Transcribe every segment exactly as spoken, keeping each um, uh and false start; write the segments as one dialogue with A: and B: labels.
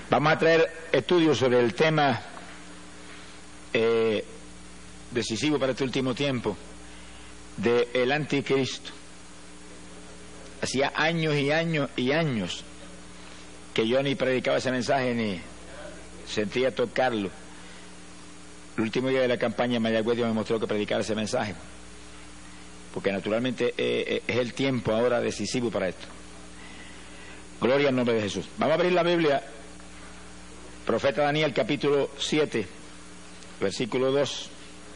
A: Vamos a traer estudios sobre el tema eh, decisivo para este último tiempo del anticristo. Hacía años y años y años que yo ni predicaba ese mensaje ni sentía tocarlo. El último día de la campaña Mayagüez Dios me mostró que predicara ese mensaje, porque naturalmente eh, es el tiempo ahora decisivo para esto. Gloria al nombre de Jesús. Vamos a abrir la Biblia, profeta Daniel capítulo siete, versículo dos.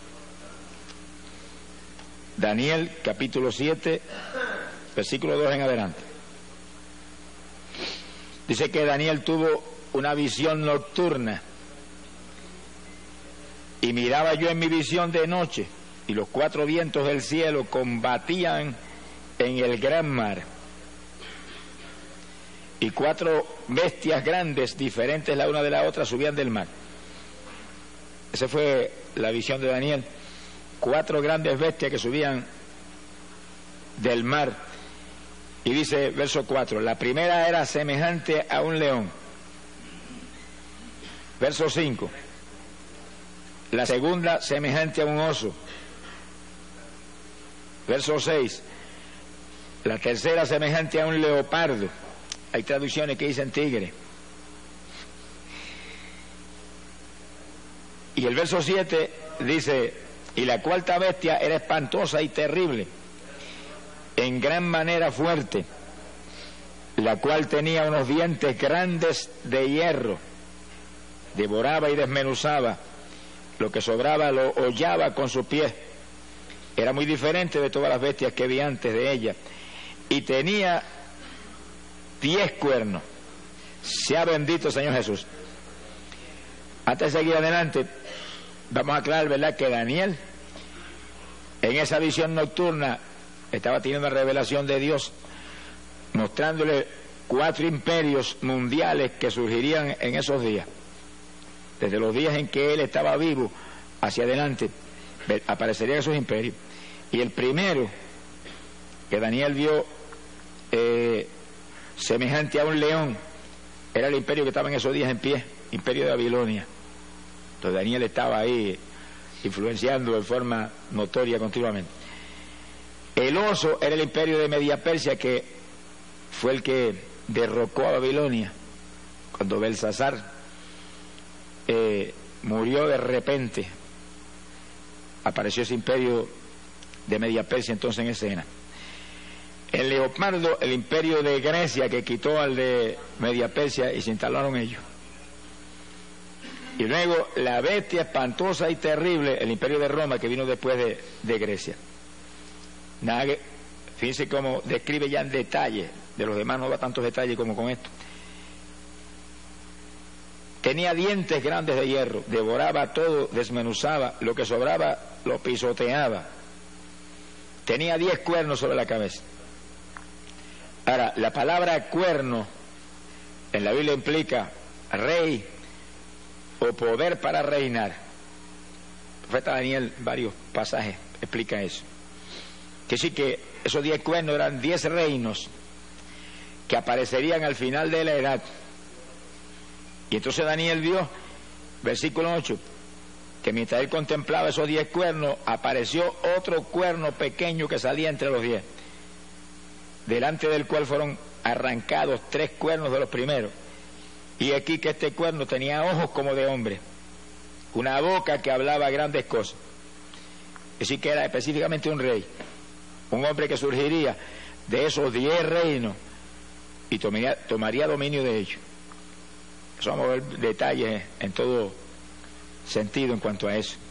A: Daniel capítulo siete, versículo dos en adelante. Dice que Daniel tuvo una visión nocturna, y miraba yo en mi visión de noche, y los cuatro vientos del cielo combatían en el gran mar, y cuatro bestias grandes, diferentes la una de la otra, subían del mar. Esa fue la visión de Daniel. Cuatro grandes bestias que subían del mar. Y dice, verso cuatro, la primera era semejante a un león. Verso cinco, la segunda semejante a un oso. Verso seis, la tercera semejante a un leopardo. Hay traducciones que dicen tigre. Y el verso siete dice, y la cuarta bestia era espantosa y terrible, en gran manera fuerte, la cual tenía unos dientes grandes de hierro, devoraba y desmenuzaba, lo que sobraba lo hollaba con sus pies. Era muy diferente de todas las bestias que vi antes de ella, y tenía diez cuernos. Sea bendito el Señor Jesús. Antes de seguir adelante, vamos a aclarar, ¿verdad?, que Daniel en esa visión nocturna estaba teniendo una revelación de Dios, mostrándole cuatro imperios mundiales que surgirían en esos días. Desde los días en que él estaba vivo hacia adelante aparecerían esos imperios. Y el primero que Daniel vio eh, semejante a un león era el imperio que estaba en esos días en pie, imperio de Babilonia. Entonces Daniel estaba ahí influenciando de forma notoria continuamente. El oso era el imperio de Media Persia, que fue el que derrocó a Babilonia cuando Belsasar eh, murió de repente. Apareció ese imperio de Media Persia entonces en escena. El leopardo, el imperio de Grecia, que quitó al de Media Persia y se instalaron ellos. Y luego la bestia espantosa y terrible, el imperio de Roma, que vino después de, de Grecia. Nada que, fíjense cómo describe ya en detalle, de los demás no da tantos detalles como con esto. Tenía dientes grandes de hierro, devoraba todo, desmenuzaba, lo que sobraba lo pisoteaba. Tenía diez cuernos sobre la cabeza. Ahora, la palabra cuerno en la Biblia implica rey o poder para reinar. El profeta Daniel, varios pasajes explica eso. Que sí, que esos diez cuernos eran diez reinos que aparecerían al final de la edad. Y entonces Daniel vio, versículo ocho, que mientras él contemplaba esos diez cuernos, apareció otro cuerno pequeño que salía entre los diez, delante del cual fueron arrancados tres cuernos de los primeros. Y aquí que este cuerno tenía ojos como de hombre, una boca que hablaba grandes cosas. Es decir, que era específicamente un rey, un hombre que surgiría de esos diez reinos y tomaría, tomaría dominio de ellos. Eso vamos a ver detalles en todo sentido en cuanto a eso.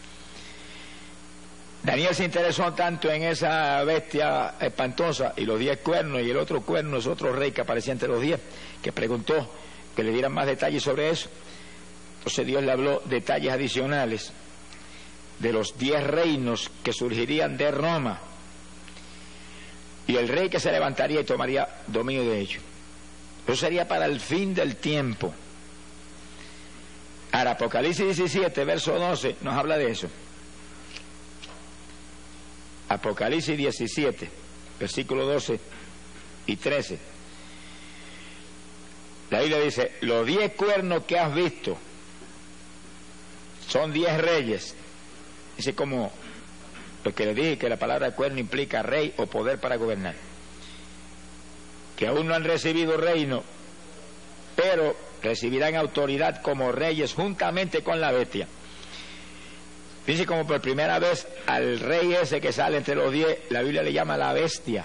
A: Daniel se interesó tanto en esa bestia espantosa y los diez cuernos y el otro cuerno es otro rey que aparecía entre los diez, que preguntó que le dieran más detalles sobre eso. Entonces Dios le habló detalles adicionales de los diez reinos que surgirían de Roma y el rey que se levantaría y tomaría dominio de ellos. Eso sería para el fin del tiempo. Ahora, Apocalipsis diecisiete, verso doce, nos habla de eso. Apocalipsis diecisiete, versículo doce y trece. La Biblia dice, los diez cuernos que has visto son diez reyes. Dice como lo que le dije, que la palabra cuerno implica rey o poder para gobernar, que aún no han recibido reino, pero recibirán autoridad como reyes juntamente con la bestia. Dice como por primera vez al rey ese que sale entre los diez, la Biblia le llama la bestia.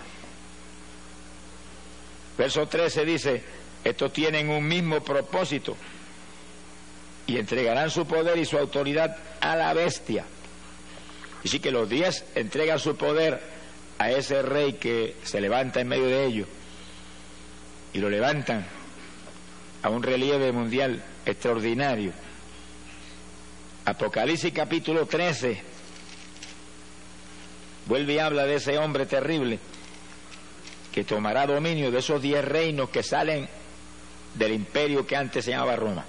A: Verso trece dice, estos tienen un mismo propósito y entregarán su poder y su autoridad a la bestia. Así que los diez entregan su poder a ese rey que se levanta en medio de ellos, y lo levantan a un relieve mundial extraordinario. Apocalipsis capítulo trece vuelve y habla de ese hombre terrible que tomará dominio de esos diez reinos que salen del imperio que antes se llamaba Roma.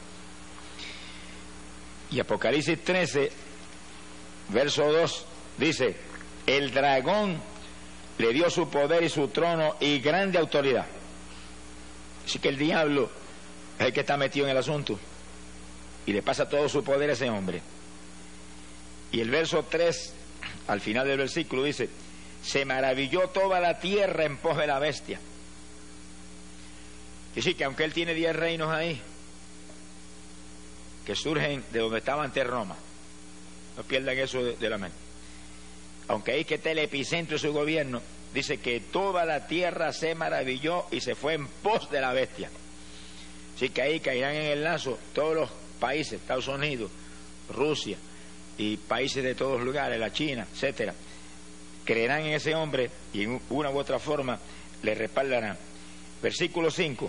A: Y Apocalipsis trece, verso dos, dice, el dragón le dio su poder y su trono y grande autoridad. Así que el diablo es el que está metido en el asunto y le pasa todo su poder a ese hombre. Y el verso tres, al final del versículo, dice, se maravilló toda la tierra en pos de la bestia. Y sí, que aunque él tiene diez reinos ahí, que surgen de donde estaba antes Roma, no pierdan eso de, de la mente, aunque ahí que está el epicentro de su gobierno, dice que toda la tierra se maravilló y se fue en pos de la bestia. Así que ahí caerán en el lazo todos los países, Estados Unidos, Rusia y países de todos lugares, la China, etcétera, creerán en ese hombre y en una u otra forma le respaldarán. Versículo cinco.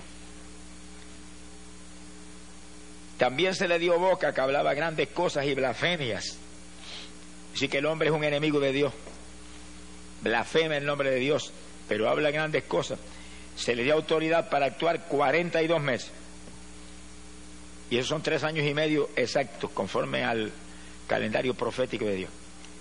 A: También se le dio boca que hablaba grandes cosas y blasfemias. Así que el hombre es un enemigo de Dios, blasfema el nombre de Dios, pero habla grandes cosas. Se le dio autoridad para actuar cuarenta y dos meses. Y esos son tres años y medio exactos, conforme al calendario profético de Dios.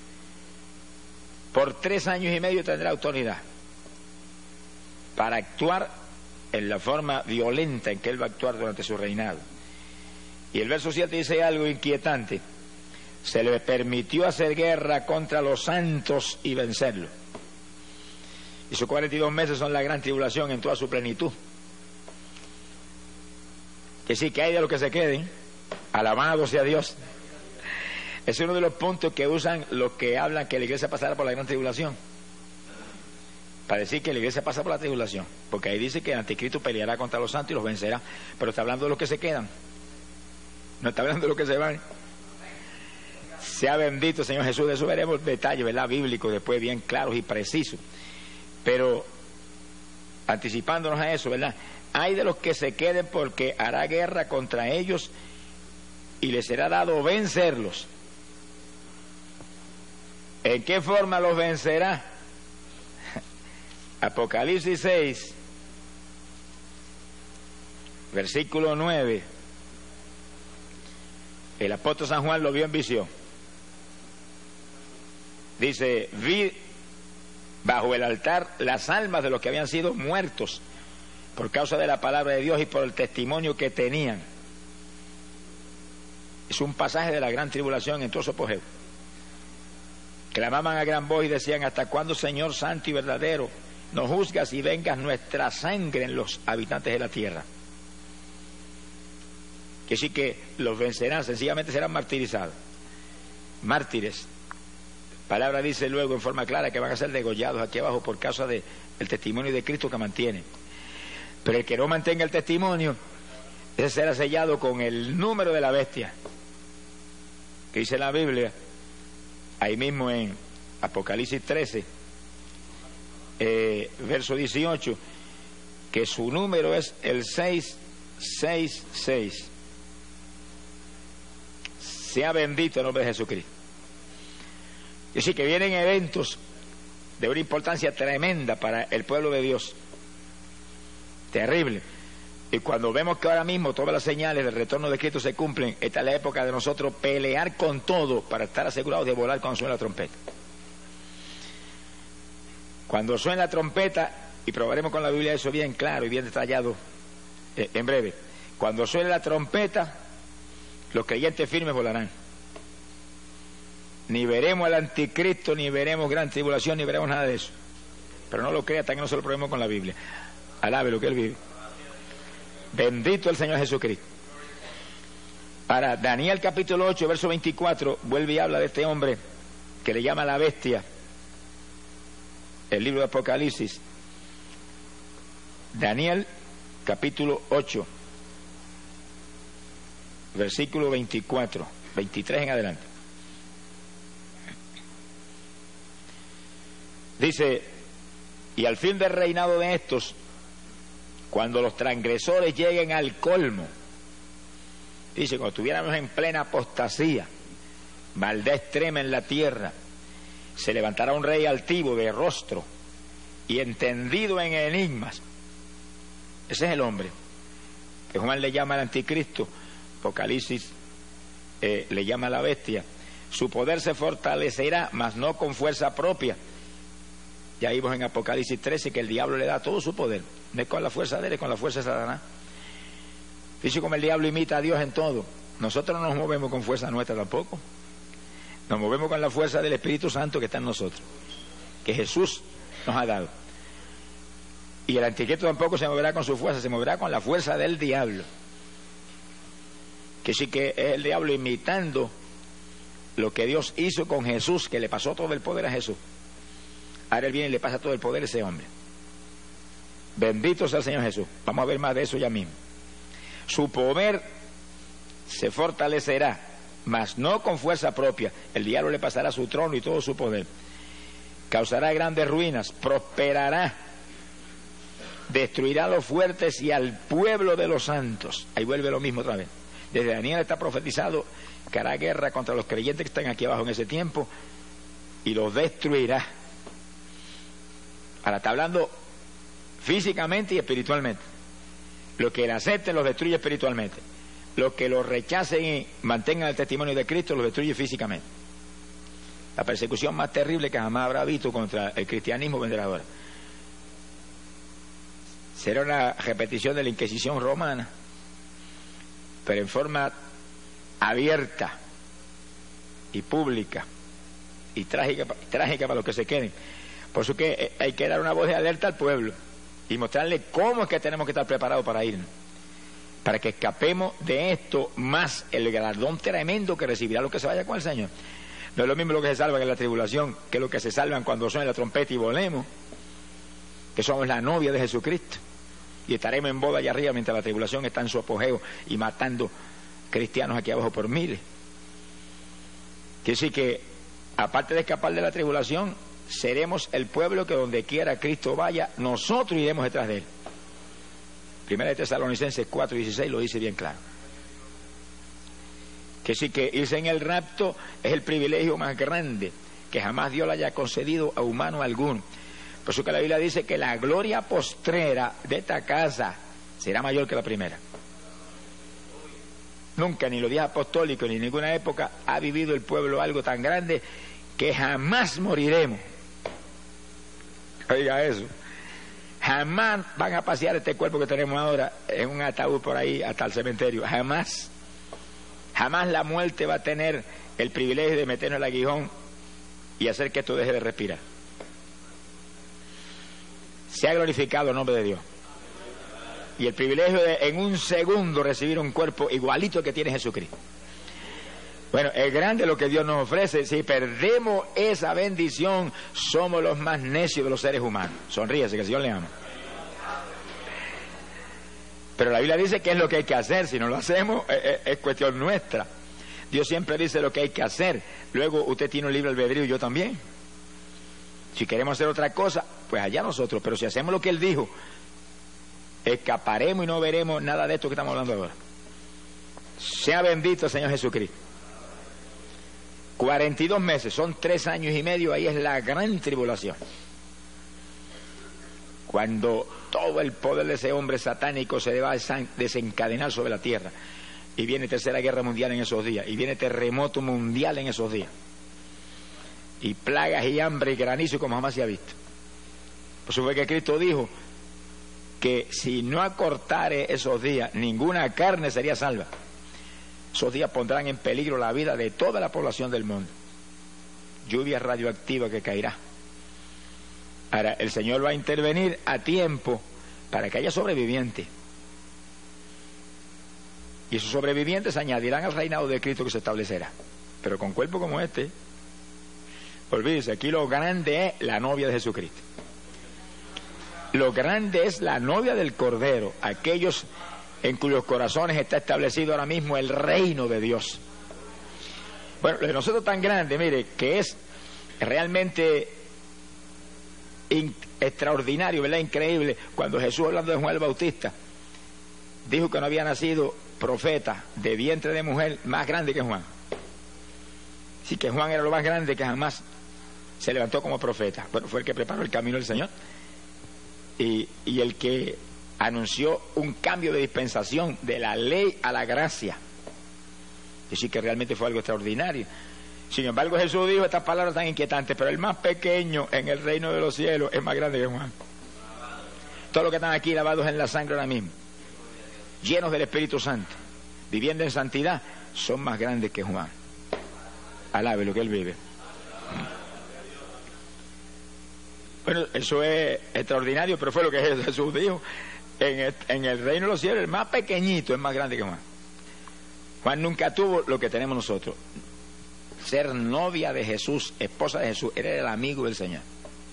A: Por tres años y medio tendrá autoridad para actuar en la forma violenta en que él va a actuar durante su reinado. Y el verso siete dice algo inquietante. Se le permitió hacer guerra contra los santos y vencerlos. Y sus cuarenta y dos meses son la gran tribulación en toda su plenitud. Que sí, que hay de los que se queden, alabado sea Dios. Es uno de los puntos que usan los que hablan que la iglesia pasará por la gran tribulación, para decir que la iglesia pasa por la tribulación, porque ahí dice que el anticristo peleará contra los santos y los vencerá, pero está hablando de los que se quedan, no está hablando de los que se van. Sea bendito Señor Jesús. De eso veremos detalles, ¿verdad?, bíblicos después bien claros y precisos, pero anticipándonos a eso, ¿verdad?, hay de los que se queden porque hará guerra contra ellos y les será dado vencerlos. ¿En qué forma los vencerá? Apocalipsis seis, versículo nueve. El apóstol San Juan lo vio en visión. Dice, vi bajo el altar las almas de los que habían sido muertos por causa de la palabra de Dios y por el testimonio que tenían. Es un pasaje de la gran tribulación en todo su apogeo. Clamaban a gran voz y decían, ¿hasta cuándo, Señor santo y verdadero, nos juzgas y vengas nuestra sangre en los habitantes de la tierra? Que sí que los vencerán, sencillamente serán martirizados. Mártires. Palabra dice luego en forma clara que van a ser degollados aquí abajo por causa del testimonio de Cristo que mantienen. Pero el que no mantenga el testimonio, ese será sellado con el número de la bestia, que dice la Biblia ahí mismo en Apocalipsis trece, eh, verso dieciocho, que su número es el seiscientos sesenta y seis. Sea bendito el nombre de Jesucristo. Y así que vienen eventos de una importancia tremenda para el pueblo de Dios, terrible. Y cuando vemos que ahora mismo todas las señales del retorno de Cristo se cumplen, esta es la época de nosotros pelear con todo para estar asegurados de volar cuando suene la trompeta. Cuando suene la trompeta, y probaremos con la Biblia eso bien claro y bien detallado eh, en breve, Cuando suene la trompeta, los creyentes firmes volarán. Ni veremos al anticristo, ni veremos gran tribulación, ni veremos nada de eso. Pero no lo crea hasta que no se lo probemos con la Biblia. Alabe lo que él vive. Bendito el Señor Jesucristo. Para Daniel capítulo ocho, verso veinticuatro, vuelve y habla de este hombre que le llama la bestia. El libro de Apocalipsis. Daniel capítulo ocho, versículo veinticuatro, veintitrés en adelante. Dice: y al fin del reinado de estos, cuando los transgresores lleguen al colmo, dice, cuando estuviéramos en plena apostasía, maldad extrema en la tierra, se levantará un rey altivo de rostro y entendido en enigmas. Ese es el hombre que Juan le llama el anticristo, Apocalipsis eh, le llama la bestia. Su poder se fortalecerá, mas no con fuerza propia. Ya vimos en Apocalipsis trece que el diablo le da todo su poder, no es con la fuerza de él, es con la fuerza de Satanás. Dice como el diablo imita a Dios en todo. Nosotros no nos movemos con fuerza nuestra tampoco, nos movemos con la fuerza del Espíritu Santo que está en nosotros, que Jesús nos ha dado. Y el anticristo tampoco se moverá con su fuerza, se moverá con la fuerza del diablo, que sí que es el diablo imitando lo que Dios hizo con Jesús, que le pasó todo el poder a Jesús. Ahora él viene y le pasa todo el poder a ese hombre. Bendito sea el Señor Jesús. Vamos a ver más de eso ya mismo. Su poder se fortalecerá, mas no con fuerza propia. El diablo le pasará su trono y todo su poder. Causará grandes ruinas, prosperará, destruirá a los fuertes y al pueblo de los santos. Ahí vuelve lo mismo otra vez. Desde Daniel está profetizado que hará guerra contra los creyentes que están aquí abajo en ese tiempo y los destruirá. Ahora está hablando físicamente y espiritualmente. Los que le acepten los destruye espiritualmente. Los que los rechacen y mantengan el testimonio de Cristo los destruye físicamente. La persecución más terrible que jamás habrá visto contra el cristianismo vendrá ahora. Será una repetición de la Inquisición romana, pero en forma abierta y pública y trágica, trágica para los que se queden. Por eso que hay que dar una voz de alerta al pueblo y mostrarle cómo es que tenemos que estar preparados para irnos, para que escapemos de esto, más el galardón tremendo que recibirá los que se vaya con el Señor. No es lo mismo lo que se salvan en la tribulación que lo que se salvan cuando suene la trompeta y volemos, que somos la novia de Jesucristo y estaremos en boda allá arriba mientras la tribulación está en su apogeo y matando cristianos aquí abajo por miles. Quiere decir que aparte de escapar de la tribulación, seremos el pueblo que donde quiera Cristo vaya, nosotros iremos detrás de él. Primera de Tesalonicenses cuatro dieciséis lo dice bien claro. Que sí, que irse en el rapto es el privilegio más grande que jamás Dios le haya concedido a humano alguno. Por eso que la Biblia dice que la gloria postrera de esta casa será mayor que la primera. Nunca, ni los días apostólicos, ni en ninguna época ha vivido el pueblo algo tan grande que jamás moriremos. Oiga eso. Jamás van a pasear este cuerpo que tenemos ahora en un ataúd por ahí hasta el cementerio. Jamás. Jamás la muerte va a tener el privilegio de meternos el aguijón y hacer que esto deje de respirar. Se ha glorificado el nombre de Dios. Y el privilegio de en un segundo recibir un cuerpo igualito que tiene Jesucristo. Bueno, es grande lo que Dios nos ofrece. Si perdemos esa bendición, somos los más necios de los seres humanos. Sonríese, que el Señor le ama. Pero la Biblia dice que es lo que hay que hacer. Si no lo hacemos, es, es cuestión nuestra. Dios siempre dice lo que hay que hacer. Luego usted tiene un libre albedrío y yo también. Si queremos hacer otra cosa, pues allá nosotros. Pero si hacemos lo que Él dijo, escaparemos y no veremos nada de esto que estamos hablando ahora. Sea bendito el Señor Jesucristo. cuarenta y dos meses, son tres años y medio, ahí es la gran tribulación. Cuando todo el poder de ese hombre satánico se va a desencadenar sobre la tierra. Y viene tercera guerra mundial en esos días. Y viene terremoto mundial en esos días. Y plagas y hambre y granizo como jamás se ha visto. Por eso fue que Cristo dijo que si no acortare esos días, ninguna carne sería salva. Esos días pondrán en peligro la vida de toda la población del mundo. Lluvia radioactiva que caerá. Ahora, el Señor va a intervenir a tiempo para que haya sobrevivientes. Y esos sobrevivientes se añadirán al reinado de Cristo que se establecerá. Pero con cuerpo como este. Olvídese, aquí lo grande es la novia de Jesucristo. Lo grande es la novia del Cordero, aquellos en cuyos corazones está establecido ahora mismo el reino de Dios. Bueno, lo de nosotros tan grande, mire, que es realmente in, extraordinario, ¿verdad? Increíble, cuando Jesús, hablando de Juan el Bautista, dijo que no había nacido profeta de vientre de mujer más grande que Juan. Sí, que Juan era lo más grande que jamás se levantó como profeta. Bueno, fue el que preparó el camino del Señor y, y el que anunció un cambio de dispensación de la ley a la gracia. Es decir, que realmente fue algo extraordinario. Sin embargo, Jesús dijo estas palabras tan inquietantes: pero el más pequeño en el reino de los cielos es más grande que Juan. Todos los que están aquí lavados en la sangre ahora mismo, llenos del Espíritu Santo, viviendo en santidad, son más grandes que Juan. Alabe lo que él vive. Bueno, eso es extraordinario, pero fue lo que Jesús dijo. En el, en el reino de los cielos, el más pequeñito es más grande que Juan. Juan nunca tuvo lo que tenemos nosotros: ser novia de Jesús, esposa de Jesús. Era el amigo del Señor.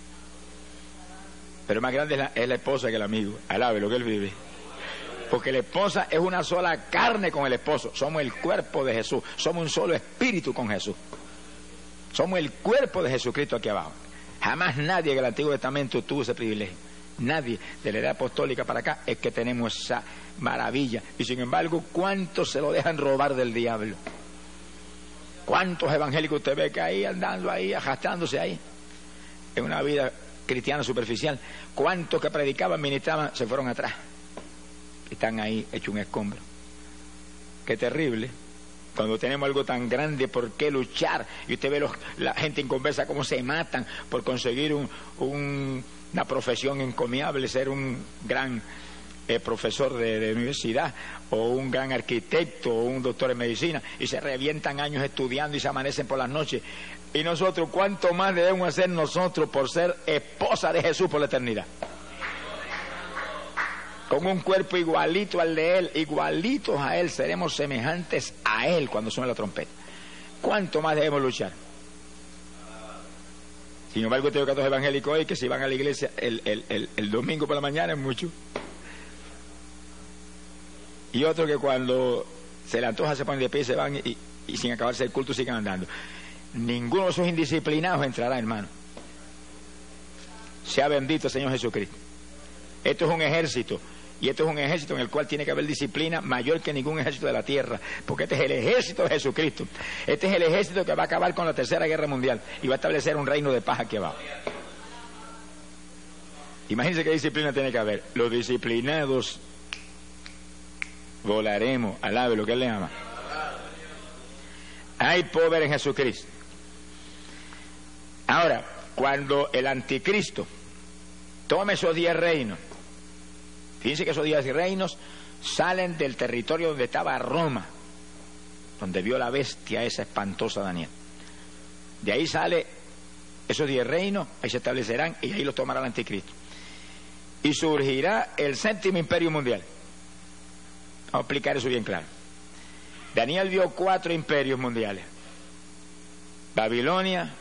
A: Pero más grande es la, es la esposa que el amigo. Alabe lo que él vive. Porque la esposa es una sola carne con el esposo. Somos el cuerpo de Jesús. Somos un solo espíritu con Jesús. Somos el cuerpo de Jesucristo aquí abajo. Jamás nadie en el Antiguo Testamento tuvo ese privilegio. Nadie de la edad apostólica para acá es que tenemos esa maravilla. Y sin embargo, ¿cuántos se lo dejan robar del diablo? ¿Cuántos evangélicos usted ve que ahí andando ahí, arrastrándose ahí en una vida cristiana superficial? ¿Cuántos que predicaban, ministraban, se fueron atrás? Están ahí hechos un escombro. Qué terrible. Cuando tenemos algo tan grande, ¿por qué luchar? Y usted ve los, la gente inconversa cómo se matan por conseguir un, un, una profesión encomiable, ser un gran eh, profesor de, de universidad, o un gran arquitecto, o un doctor en medicina, y se revientan años estudiando y se amanecen por las noches. Y nosotros, ¿cuánto más debemos hacer nosotros por ser esposa de Jesús por la eternidad? Con un cuerpo igualito al de Él, igualitos a Él, seremos semejantes a Él cuando suene la trompeta. ¿Cuánto más debemos luchar? Sin embargo, tengo que a los evangélicos hoy que si van a la iglesia el, el, el, el domingo por la mañana es mucho. Y otros que cuando se le antoja se ponen de pie y se van y, y sin acabarse el culto siguen andando. Ninguno de esos indisciplinados entrará, hermano. Sea bendito el Señor Jesucristo. Esto es un ejército. Y esto es un ejército en el cual tiene que haber disciplina mayor que ningún ejército de la tierra, porque este es el ejército de Jesucristo. Este es el ejército que va a acabar con la tercera guerra mundial y va a establecer un reino de paz aquí abajo. Imagínense qué disciplina tiene que haber. Los disciplinados volaremos. Alabe lo que Él le ama. Hay poder en Jesucristo. Ahora, cuando el anticristo tome esos diez reinos, fíjense que esos diez reinos salen del territorio donde estaba Roma, donde vio la bestia esa espantosa Daniel. De ahí sale esos diez reinos, ahí se establecerán y ahí los tomará el anticristo. Y surgirá el séptimo imperio mundial. Vamos a explicar eso bien claro. Daniel vio cuatro imperios mundiales: Babilonia,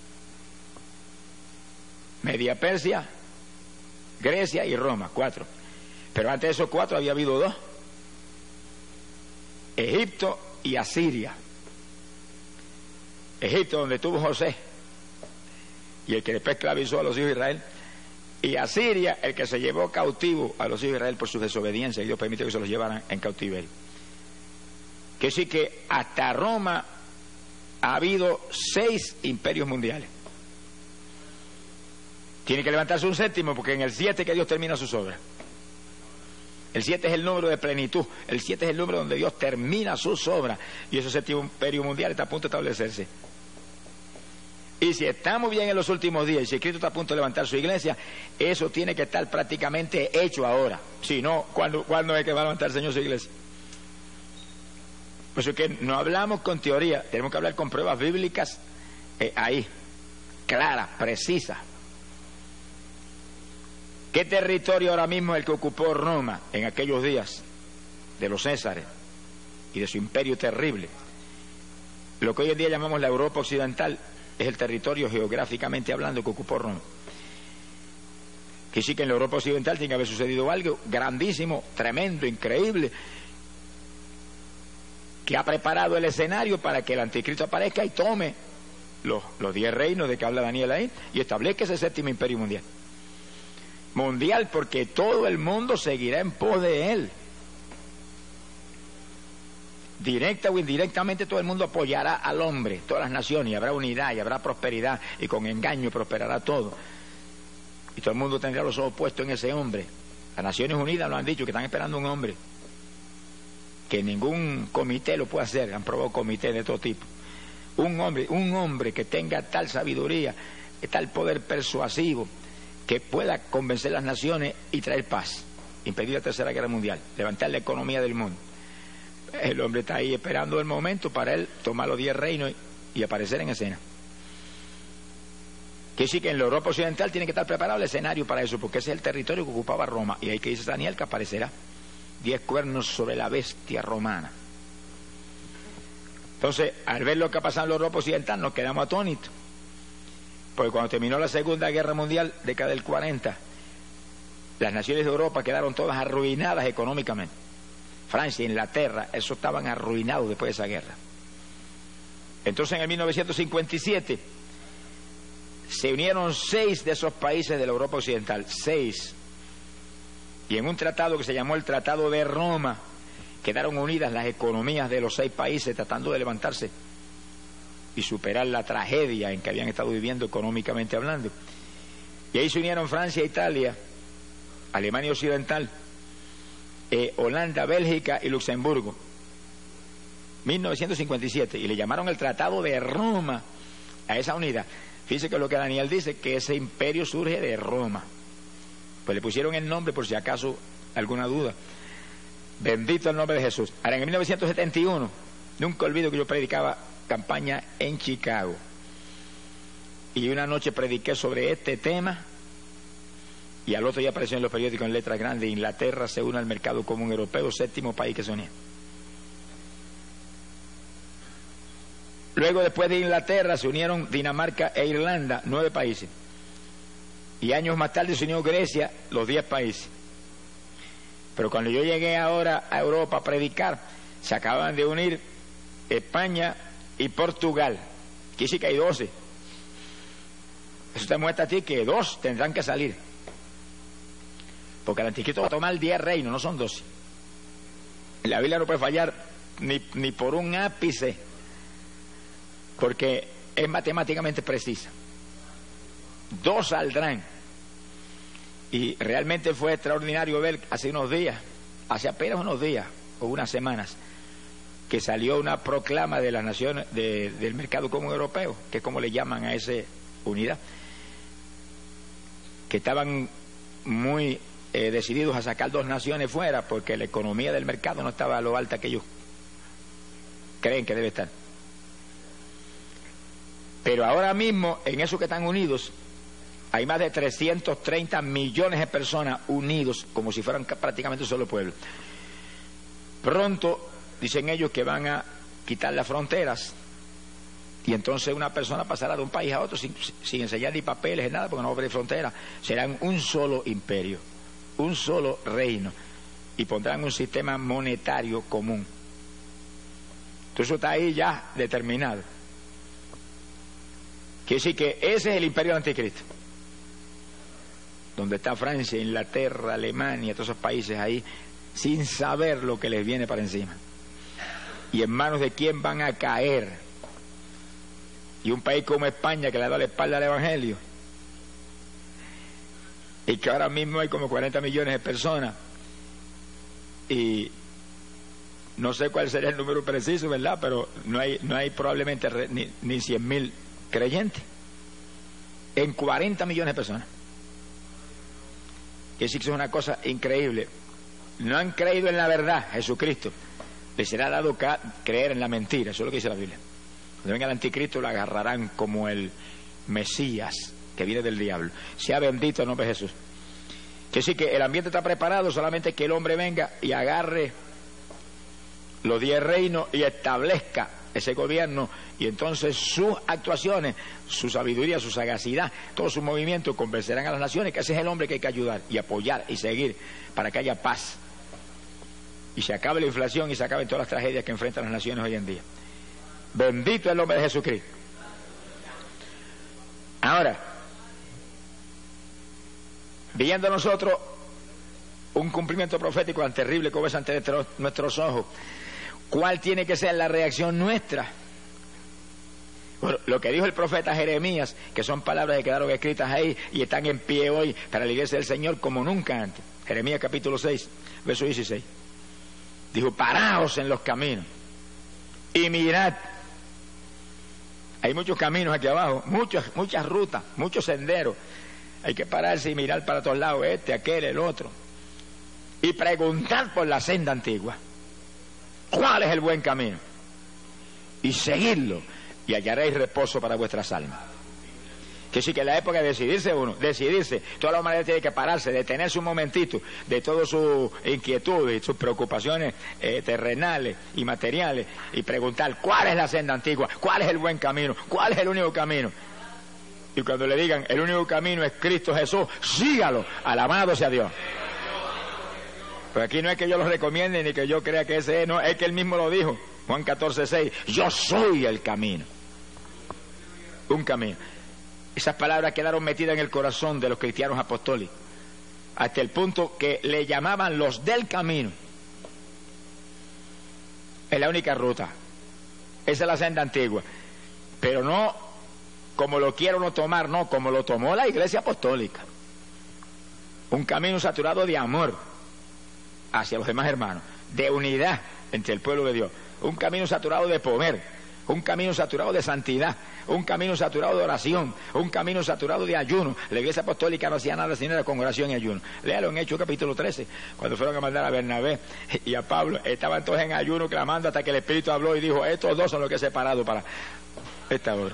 A: Media Persia, Grecia y Roma, cuatro. Pero antes de esos cuatro había habido dos: Egipto y Asiria. Egipto, donde estuvo José y el que después esclavizó a los hijos de Israel, y Asiria, el que se llevó cautivo a los hijos de Israel por su desobediencia, y Dios permitió que se los llevaran en cautiverio. Que sí que hasta Roma ha habido seis imperios mundiales. Tiene que levantarse un séptimo, porque en el siete que Dios termina sus obras. El siete es el número de plenitud. El siete es el número donde Dios termina sus obras. Y ese séptimo imperio mundial está a punto de establecerse. Y si estamos bien en los últimos días y si Cristo está a punto de levantar su iglesia, eso tiene que estar prácticamente hecho ahora. Si no, ¿cuándo, ¿cuándo es que va a levantar el Señor su iglesia? Por eso que no hablamos con teoría, tenemos que hablar con pruebas bíblicas eh, ahí, claras, precisas. ¿Qué territorio ahora mismo es el que ocupó Roma en aquellos días de los Césares y de su imperio terrible? Lo que hoy en día llamamos la Europa Occidental es el territorio geográficamente hablando que ocupó Roma. Que sí que en la Europa Occidental tiene que haber sucedido algo grandísimo, tremendo, increíble, que ha preparado el escenario para que el anticristo aparezca y tome los, los diez reinos de que habla Daniel ahí y establezca ese séptimo imperio mundial. Mundial, porque todo el mundo seguirá en pos de él. Directa o indirectamente todo el mundo apoyará al hombre, todas las naciones, y habrá unidad y habrá prosperidad, y con engaño prosperará todo. Y todo el mundo tendrá los ojos puestos en ese hombre. Las Naciones Unidas lo han dicho, que están esperando un hombre, que ningún comité lo puede hacer, han probado comités de todo tipo. Un hombre, un hombre que tenga tal sabiduría, tal poder persuasivo, que pueda convencer a las naciones y traer paz, impedir la tercera guerra mundial, levantar la economía del mundo. El hombre está ahí esperando el momento para él tomar los diez reinos y aparecer en escena. Que sí que en la Europa Occidental tiene que estar preparado el escenario para eso, porque ese es el territorio que ocupaba Roma, y ahí que dice Daniel que aparecerá diez cuernos sobre la bestia romana. Entonces, al ver lo que ha pasado en la Europa Occidental, nos quedamos atónitos, porque cuando terminó la Segunda Guerra Mundial, década del cuarenta, las naciones de Europa quedaron todas arruinadas económicamente. Francia, Inglaterra, eso estaban arruinados después de esa guerra. Entonces en el mil novecientos cincuenta y siete se unieron seis de esos países de la Europa Occidental, seis, y en un tratado que se llamó el Tratado de Roma quedaron unidas las economías de los seis países tratando de levantarse y superar la tragedia en que habían estado viviendo económicamente hablando. Y ahí se unieron Francia, Italia, Alemania Occidental, Eh, Holanda, Bélgica y Luxemburgo, mil novecientos cincuenta y siete, y le llamaron el Tratado de Roma a esa unidad. Fíjese que lo que Daniel dice, que ese imperio surge de Roma, pues le pusieron el nombre por si acaso alguna duda. Bendito el nombre de Jesús. Ahora en mil novecientos setenta y uno, nunca olvido que yo predicaba campaña en Chicago, y una noche prediqué sobre este tema. Y al otro día apareció en los periódicos en letras grandes: Inglaterra se une al mercado común europeo, séptimo país que se unía. Luego, después de Inglaterra, se unieron Dinamarca e Irlanda, nueve países. Y años más tarde se unió Grecia, los diez países. Pero cuando yo llegué ahora a Europa a predicar, se acaban de unir España y Portugal. Aquí sí que hay doce. Eso te muestra a ti que dos tendrán que salir, porque el anticristo va a tomar diez reinos, no son doce. La Biblia no puede fallar ni, ni por un ápice, porque es matemáticamente precisa. Dos saldrán. Y realmente fue extraordinario ver hace unos días, hace apenas unos días o unas semanas, que salió una proclama de las naciones de, del mercado común europeo, que es como le llaman a esa unidad, que estaban muy Eh, decididos a sacar dos naciones fuera porque la economía del mercado no estaba a lo alta que ellos creen que debe estar. Pero ahora mismo en esos que están unidos hay más de trescientos treinta millones de personas unidos como si fueran prácticamente un solo pueblo. Pronto dicen ellos que van a quitar las fronteras, y entonces una persona pasará de un país a otro sin, sin enseñar ni papeles ni nada, porque no va a haber frontera. Serán un solo imperio, un solo reino, y pondrán un sistema monetario común. Entonces eso está ahí ya determinado. Quiere decir que ese es el imperio del anticristo, donde está Francia, Inglaterra, Alemania, todos esos países ahí, sin saber lo que les viene para encima, y en manos de quién van a caer. Y un país como España, que le da la espalda al Evangelio, y que ahora mismo hay como cuarenta millones de personas, y no sé cuál sería el número preciso, ¿verdad? Pero no hay, no hay probablemente re, ni, ni cien mil creyentes. en cuarenta millones de personas. Que sí que es una cosa increíble. No han creído en la verdad, Jesucristo. Les será dado creer en la mentira. Eso es lo que dice la Biblia. Cuando venga el anticristo lo agarrarán como el Mesías que viene del diablo. Sea bendito el nombre de Jesús. Que sí que el ambiente está preparado, solamente que el hombre venga y agarre los diez reinos y establezca ese gobierno, y entonces sus actuaciones, su sabiduría, su sagacidad, todos sus movimientos convencerán a las naciones que ese es el hombre que hay que ayudar y apoyar y seguir para que haya paz y se acabe la inflación y se acaben todas las tragedias que enfrentan las naciones hoy en día. Bendito el nombre de Jesucristo. Ahora, viendo nosotros un cumplimiento profético tan terrible como es ante nuestros ojos, ¿cuál tiene que ser la reacción nuestra? Bueno, lo que dijo el profeta Jeremías, que son palabras que quedaron escritas ahí y están en pie hoy para la iglesia del Señor como nunca antes. Jeremías capítulo seis, verso dieciséis. Dijo, paraos en los caminos y mirad. Hay muchos caminos aquí abajo, muchas, muchas rutas, muchos senderos. Hay que pararse y mirar para todos lados, este, aquel, el otro. Y preguntar por la senda antigua. ¿Cuál es el buen camino? Y seguidlo, y hallaréis reposo para vuestras almas. Que sí que en la época de decidirse uno, decidirse, toda la humanidad tiene que pararse, detenerse un momentito de todas sus inquietudes y sus preocupaciones eh, terrenales y materiales, y preguntar cuál es la senda antigua, cuál es el buen camino, cuál es el único camino. Y cuando le digan el único camino es Cristo Jesús, sígalo, alabado sea Dios. Pues aquí no es que yo lo recomiende ni que yo crea que ese es, no, es que él mismo lo dijo, Juan catorce seis, yo soy el camino. Un camino. Esas palabras quedaron metidas en el corazón de los cristianos apostólicos, hasta el punto que le llamaban los del camino. Es la única ruta, esa es la senda antigua, pero no como lo quiere uno tomar, no, como lo tomó la iglesia apostólica. Un camino saturado de amor hacia los demás hermanos, de unidad entre el pueblo de Dios, un camino saturado de poder, un camino saturado de santidad, un camino saturado de oración, un camino saturado de ayuno. La iglesia apostólica no hacía nada sino era con oración y ayuno. Léalo en Hechos capítulo trece, cuando fueron a mandar a Bernabé y a Pablo, estaban todos en ayuno clamando hasta que el Espíritu habló y dijo, estos dos son los que he separado para esta hora.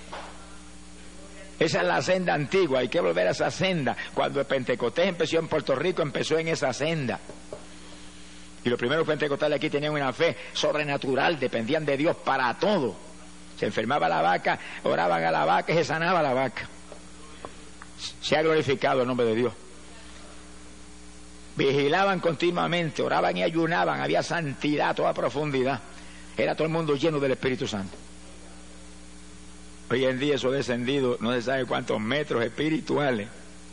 A: Esa es la senda antigua, hay que volver a esa senda. Cuando el Pentecostés empezó en Puerto Rico, empezó en esa senda. Y los primeros pentecostales aquí tenían una fe sobrenatural, dependían de Dios para todo. Se enfermaba la vaca, oraban a la vaca y se sanaba la vaca. Se ha glorificado el nombre de Dios. Vigilaban continuamente, oraban y ayunaban, había santidad a toda profundidad. Era todo el mundo lleno del Espíritu Santo. Hoy en día eso ha descendido, no se sabe cuántos metros espirituales.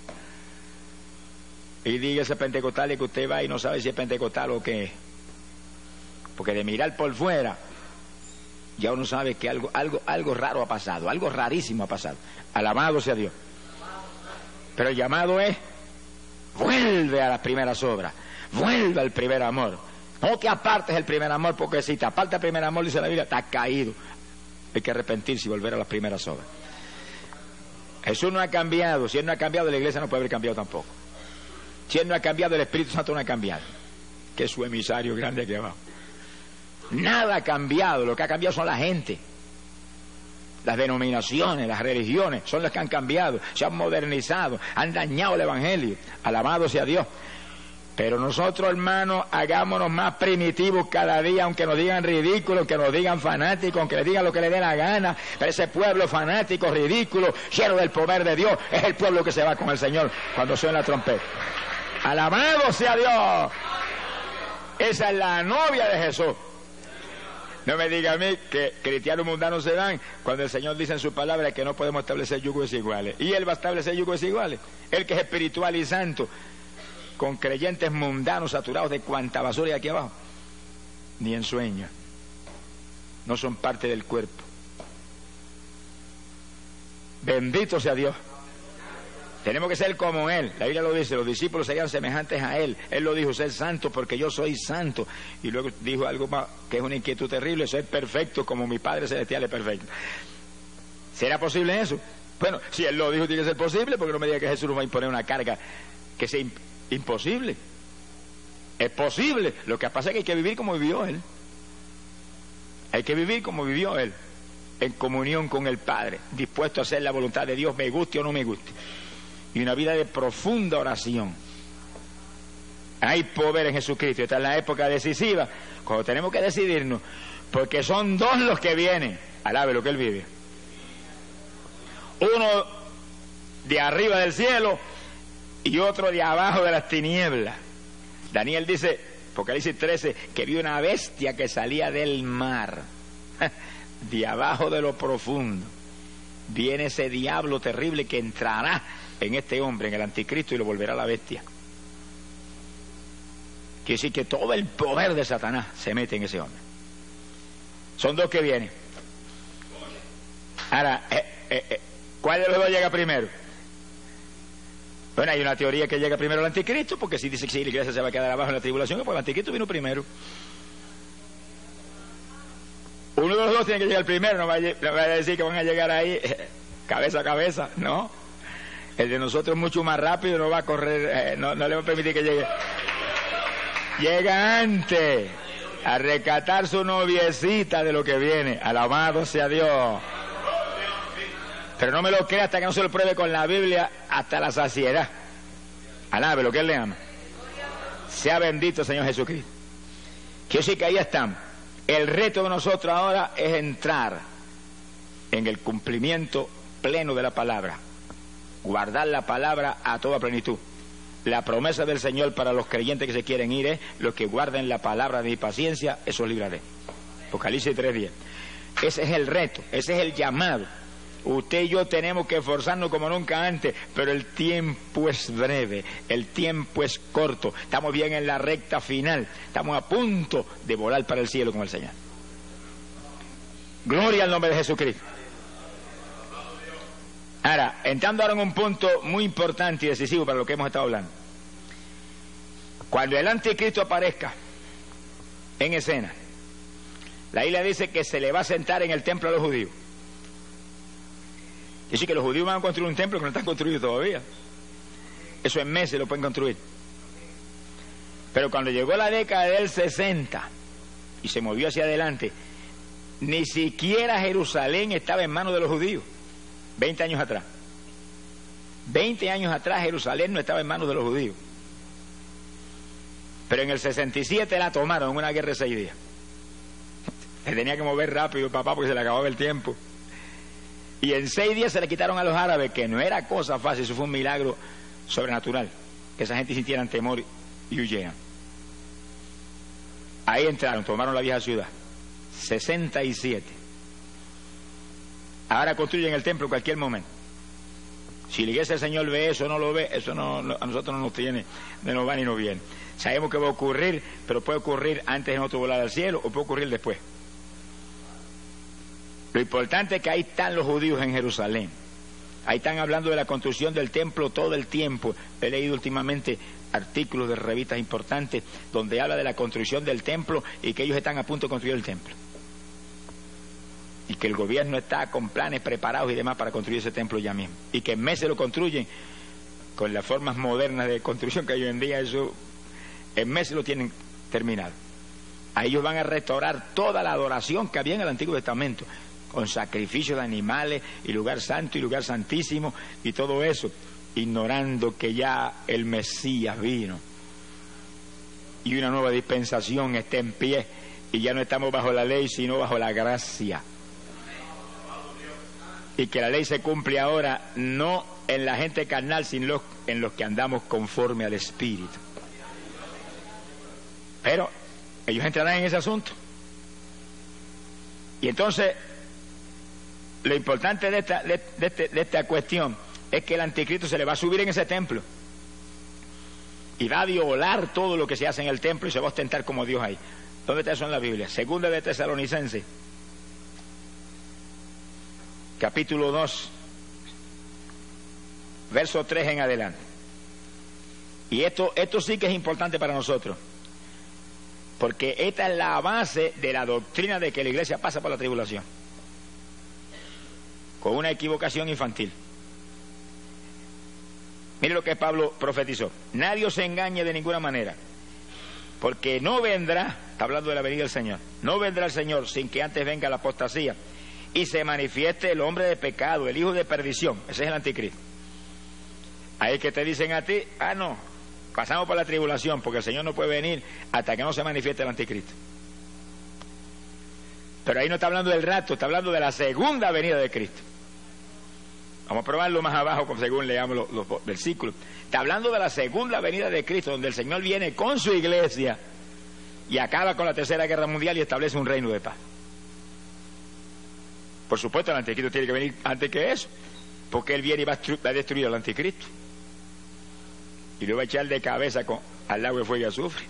A: Y diga ese pentecostal que usted va y no sabe si es pentecostal o qué. Porque de mirar por fuera, ya uno sabe que algo, algo, algo raro ha pasado, algo rarísimo ha pasado. Alabado sea Dios. Pero el llamado es, vuelve a las primeras obras, vuelve al primer amor. No te apartes del primer amor, porque si te apartas del primer amor, dice la Biblia, estás caído. Hay que arrepentirse y volver a las primeras obras. Jesús no ha cambiado. Si Él no ha cambiado, la iglesia no puede haber cambiado tampoco. Si Él no ha cambiado, el Espíritu Santo no ha cambiado, que es su emisario grande aquí abajo. Nada ha cambiado, lo que ha cambiado son la gente. Las denominaciones, las religiones, son las que han cambiado, se han modernizado, han dañado el Evangelio. Alabado sea Dios. Pero nosotros, hermanos, hagámonos más primitivos cada día, aunque nos digan ridículos, aunque nos digan fanáticos, aunque les digan lo que les dé la gana. Pero ese pueblo fanático, ridículo, lleno del poder de Dios, es el pueblo que se va con el Señor cuando suena la trompeta. Alabado sea Dios. Esa es la novia de Jesús. No me diga a mí que cristianos mundanos se dan cuando el Señor dice en su palabra que no podemos establecer yugos desiguales. Y Él va a establecer yugos desiguales. Él que es espiritual y santo, con creyentes mundanos saturados de cuanta basura hay aquí abajo. Ni en sueño. No son parte del cuerpo. Bendito sea Dios. Tenemos que ser como Él. La Biblia lo dice, los discípulos serían semejantes a Él. Él lo dijo, ser santo porque yo soy santo. Y luego dijo algo más, que es una inquietud terrible, ser perfecto como mi Padre Celestial es perfecto. ¿Será posible eso? Bueno, si Él lo dijo, tiene que ser posible, porque no me diga que Jesús nos va a imponer una carga que sea imp imposible. Es posible. Lo que pasa es que hay que vivir como vivió Él. Hay que vivir como vivió Él, en comunión con el Padre, dispuesto a hacer la voluntad de Dios, me guste o no me guste. Y una vida de profunda oración. Hay poder en Jesucristo. Esta es la época decisiva, cuando tenemos que decidirnos, porque son dos los que vienen. Alabe lo que Él vive. Uno de arriba del cielo y otro de abajo de las tinieblas. Daniel dice, Apocalipsis trece, que vio una bestia que salía del mar, de abajo de lo profundo. Viene ese diablo terrible que entrará en este hombre, en el anticristo, y lo volverá a la bestia. Quiere decir que todo el poder de Satanás se mete en ese hombre. Son dos que vienen. Ahora, eh, eh, eh, ¿cuál de los dos llega primero? Bueno, hay una teoría que llega primero el anticristo, porque si dice que sí, la iglesia se va a quedar abajo en la tribulación, pues el anticristo vino primero. Uno de los dos tiene que llegar primero, no vaya, no vaya a decir que van a llegar ahí eh, cabeza a cabeza, no. El de nosotros es mucho más rápido, no va a correr, eh, no, no le va a permitir que llegue. Llega antes a rescatar su noviecita de lo que viene. Alabado sea Dios. Pero no me lo crea hasta que no se lo pruebe con la Biblia hasta la saciedad. Alabe lo que Él le ama. Sea bendito el Señor Jesucristo. Quiero decir que ahí estamos. El reto de nosotros ahora es entrar en el cumplimiento pleno de la palabra. Guardar la palabra a toda plenitud. La promesa del Señor para los creyentes que se quieren ir es: los que guarden la palabra de mi paciencia, esos libraré. Apocalipsis tres diez. Ese es el reto, ese es el llamado. Usted y yo tenemos que esforzarnos como nunca antes, pero el tiempo es breve, el tiempo es corto. Estamos bien en la recta final, estamos a punto de volar para el cielo con el Señor. Gloria al nombre de Jesucristo. Ahora, entrando ahora en un punto muy importante y decisivo para lo que hemos estado hablando. Cuando el anticristo aparezca en escena, la Biblia dice que se le va a sentar en el templo a los judíos. Es decir, que los judíos van a construir un templo que no está construido todavía. Eso en meses lo pueden construir. Pero cuando llegó la década del sesenta y se movió hacia adelante, ni siquiera Jerusalén estaba en manos de los judíos. Veinte años atrás. Veinte años atrás Jerusalén no estaba en manos de los judíos. Pero en el sesenta y siete la tomaron en una guerra de seis días. Se tenía que mover rápido, papá, porque se le acababa el tiempo. Y en seis días se le quitaron a los árabes, que no era cosa fácil, eso fue un milagro sobrenatural, que esa gente sintieran temor y huyeran. Ahí entraron, tomaron la vieja ciudad. sesenta y siete. Ahora construyen el templo en cualquier momento. Si la iglesia del Señor ve eso o no lo ve, eso no, no, a nosotros no nos tiene, no nos va ni nos viene. Sabemos que va a ocurrir, pero puede ocurrir antes de nosotros volar al cielo o puede ocurrir después. Lo importante es que ahí están los judíos en Jerusalén. Ahí están hablando de la construcción del templo todo el tiempo. He leído últimamente artículos de revistas importantes donde habla de la construcción del templo y que ellos están a punto de construir el templo. Y que el gobierno está con planes preparados y demás para construir ese templo ya mismo. Y que en meses lo construyen con las formas modernas de construcción que hay hoy en día. Eso en meses lo tienen terminado. A ellos van a restaurar toda la adoración que había en el Antiguo Testamento, con sacrificio de animales y lugar santo y lugar santísimo y todo eso, ignorando que ya el Mesías vino y una nueva dispensación está en pie y ya no estamos bajo la ley sino bajo la gracia, y que la ley se cumple ahora no en la gente carnal sino en los que andamos conforme al Espíritu. Pero ellos entrarán en ese asunto. Y entonces lo importante de esta, de, de, este, de esta cuestión es que el anticristo se le va a subir en ese templo y va a violar todo lo que se hace en el templo y se va a ostentar como Dios ahí. ¿Dónde está eso en la Biblia? Segunda de Tesalonicenses, capítulo dos, verso tres en adelante. Y esto, esto sí que es importante para nosotros, porque esta es la base de la doctrina de que la iglesia pasa por la tribulación, con una equivocación infantil. Mire lo que Pablo profetizó: nadie os engañe de ninguna manera, porque no vendrá, está hablando de la venida del Señor, no vendrá el Señor sin que antes venga la apostasía y se manifieste el hombre de pecado, el hijo de perdición. Ese es el anticristo. Ahí que te dicen a ti: ah, no, pasamos por la tribulación, porque el Señor no puede venir hasta que no se manifieste el anticristo. Pero ahí no está hablando del rapto, está hablando de la segunda venida de Cristo. Vamos a probarlo más abajo según leamos los, los versículos. Está hablando de la segunda venida de Cristo, donde el Señor viene con su iglesia y acaba con la tercera guerra mundial y establece un reino de paz. Por supuesto, el anticristo tiene que venir antes que eso, porque él viene y va a destruir al anticristo y lo va a echar de cabeza con, al lago de fuego y azufre.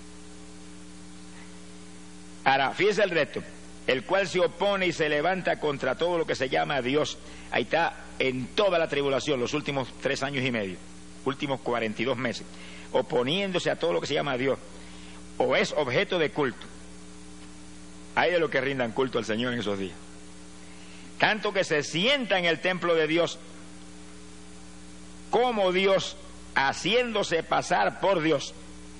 A: Ahora, fíjese el resto: el cual se opone y se levanta contra todo lo que se llama Dios. Ahí está, en toda la tribulación, los últimos tres años y medio, últimos cuarenta y dos meses, oponiéndose a todo lo que se llama Dios, o es objeto de culto. Hay de los que rindan culto al Señor en esos días, tanto que se sienta en el templo de Dios como Dios, haciéndose pasar por Dios.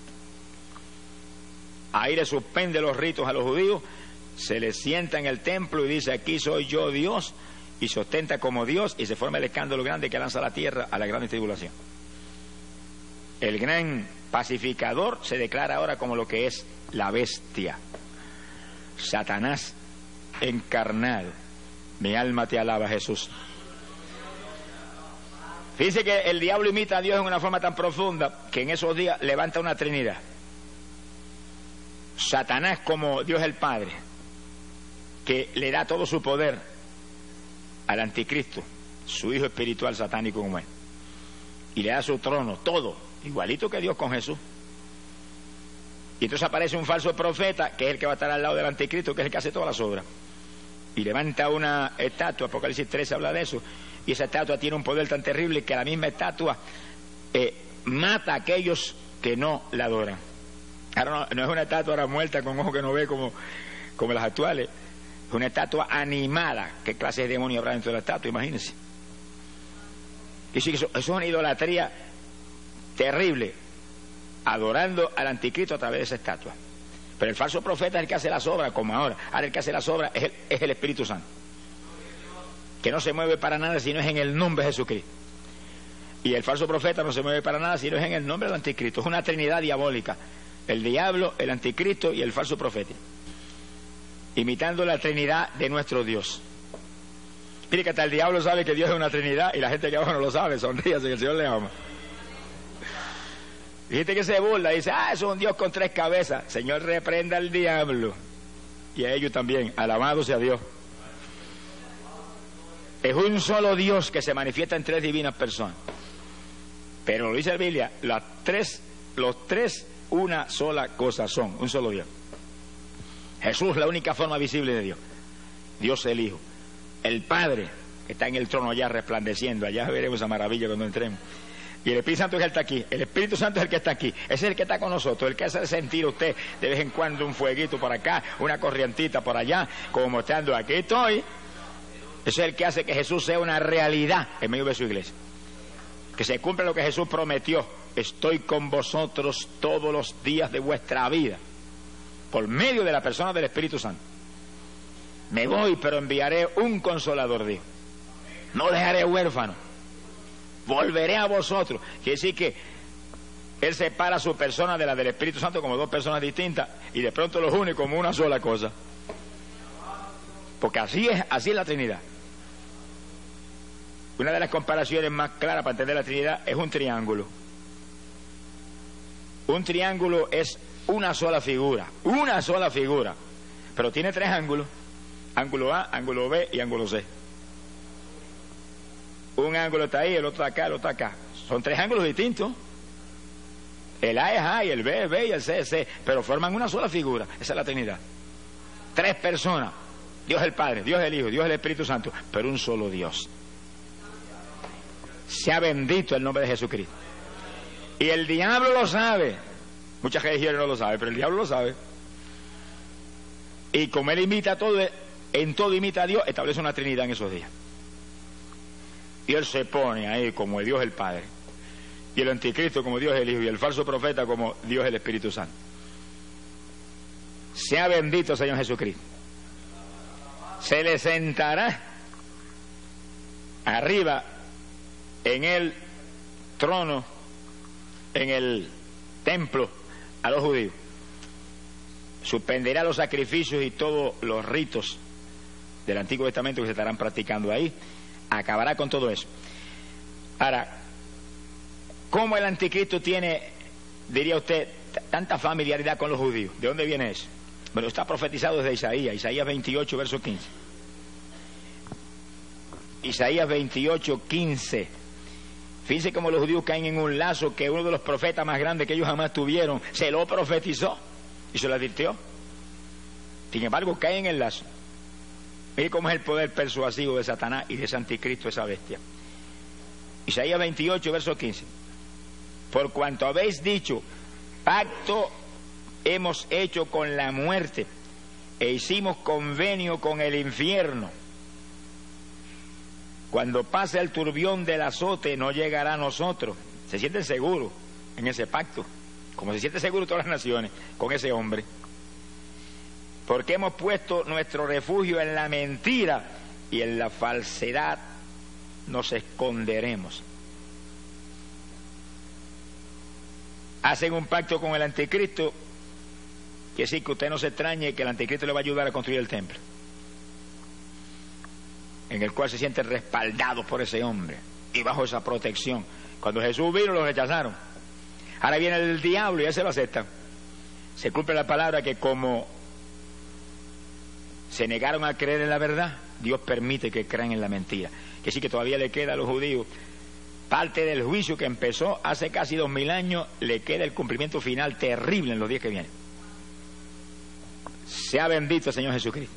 A: Ahí le suspende los ritos a los judíos, se le sienta en el templo y dice: aquí soy yo Dios, y se ostenta como Dios, y se forma el escándalo grande que lanza a la tierra a la gran tribulación. El gran pacificador se declara ahora como lo que es la bestia, Satanás encarnado. Mi alma te alaba, Jesús. Fíjese que el diablo imita a Dios en una forma tan profunda que en esos días levanta una trinidad. Satanás como Dios el Padre, que le da todo su poder al anticristo, su hijo espiritual satánico como él, y le da su trono, todo, igualito que Dios con Jesús. Y entonces aparece un falso profeta, que es el que va a estar al lado del anticristo, que es el que hace todas las obras, y levanta una estatua. Apocalipsis trece habla de eso, y esa estatua tiene un poder tan terrible que la misma estatua eh, mata a aquellos que no la adoran. Ahora no, no es una estatua ahora muerta con ojo que no ve como, como las actuales, es una estatua animada. ¿Qué clase de demonio habrá dentro de la estatua? Imagínense. Y sí, eso, eso es una idolatría terrible, adorando al anticristo a través de esa estatua. Pero el falso profeta es el que hace las obras, como ahora. Ahora el que hace las obras es el, es el Espíritu Santo, que no se mueve para nada si no es en el nombre de Jesucristo. Y el falso profeta no se mueve para nada si no es en el nombre del anticristo. Es una trinidad diabólica: el diablo, el anticristo y el falso profeta, imitando la trinidad de nuestro Dios. Mire que hasta el diablo sabe que Dios es una trinidad y la gente que abajo no lo sabe. Sonríase, que el Señor le ama. Y gente que se burla y dice: ah, eso es un Dios con tres cabezas. Señor, reprenda al diablo y a ellos también. Alabado sea Dios. Es un solo Dios que se manifiesta en tres divinas personas. Pero lo dice la Biblia: las tres, los tres una sola cosa son, un solo Dios. Jesús, la única forma visible de Dios. Dios el Hijo. El Padre, que está en el trono allá resplandeciendo. Allá veremos esa maravilla cuando entremos. Y el Espíritu Santo es el que está aquí. El Espíritu Santo es el que está aquí. Ese es el que está con nosotros, el que hace sentir a usted de vez en cuando un fueguito por acá, una corrientita por allá, como mostrando: aquí estoy. Ese es el que hace que Jesús sea una realidad en medio de su iglesia. Que se cumpla lo que Jesús prometió: estoy con vosotros todos los días de vuestra vida, por medio de la persona del Espíritu Santo. Me voy, pero enviaré un consolador, dijo. No dejaré huérfano. Volveré a vosotros. Quiere decir que Él separa su persona de la del Espíritu Santo como dos personas distintas, y de pronto los une como una sola cosa. Porque así es, así es la Trinidad. Una de las comparaciones más claras para entender la Trinidad es un triángulo. Un triángulo es una sola figura, una sola figura, pero tiene tres ángulos: ángulo A, ángulo B y ángulo C. Un ángulo está ahí, el otro acá, el otro acá. Son tres ángulos distintos. El A es A y el B es B y el C es C, pero forman una sola figura. Esa es la Trinidad. Tres personas: Dios el Padre, Dios el Hijo, Dios el Espíritu Santo, pero un solo Dios. Sea bendito el nombre de Jesucristo. Y el diablo lo sabe. Muchas religiones no lo saben, pero el diablo lo sabe. Y como él imita todo, en todo imita a Dios, establece una Trinidad en esos días. Y él se pone ahí como el Dios el Padre, y el anticristo como Dios el Hijo y el falso profeta como Dios el Espíritu Santo. Sea bendito Señor Jesucristo. Se le sentará arriba en el trono, en el templo a los judíos. Suspenderá los sacrificios y todos los ritos del Antiguo Testamento que se estarán practicando ahí. Acabará con todo eso. Ahora, ¿cómo el anticristo tiene, diría usted, tanta familiaridad con los judíos? ¿De dónde viene eso? Bueno, está profetizado desde Isaías, Isaías veintiocho, verso quince. Isaías veintiocho, quince. Fíjense cómo los judíos caen en un lazo que uno de los profetas más grandes que ellos jamás tuvieron se lo profetizó y se lo advirtió. Sin embargo, caen en el lazo. Mire cómo es el poder persuasivo de Satanás y de ese anticristo, esa bestia. Isaías veintiocho, verso quince. Por cuanto habéis dicho, pacto hemos hecho con la muerte e hicimos convenio con el infierno. Cuando pase el turbión del azote no llegará a nosotros. Se sienten seguros en ese pacto, como se sienten seguros todas las naciones con ese hombre. Porque hemos puesto nuestro refugio en la mentira y en la falsedad nos esconderemos. Hacen un pacto con el anticristo, que sí, que usted no se extrañe que el anticristo le va a ayudar a construir el templo, en el cual se sienten respaldados por ese hombre y bajo esa protección. Cuando Jesús vino lo rechazaron. Ahora viene el diablo y ese lo acepta. Se cumple la palabra que como se negaron a creer en la verdad, Dios permite que crean en la mentira. Que sí, que todavía le queda a los judíos parte del juicio que empezó hace casi dos mil años, le queda el cumplimiento final terrible en los días que vienen. Sea bendito el Señor Jesucristo.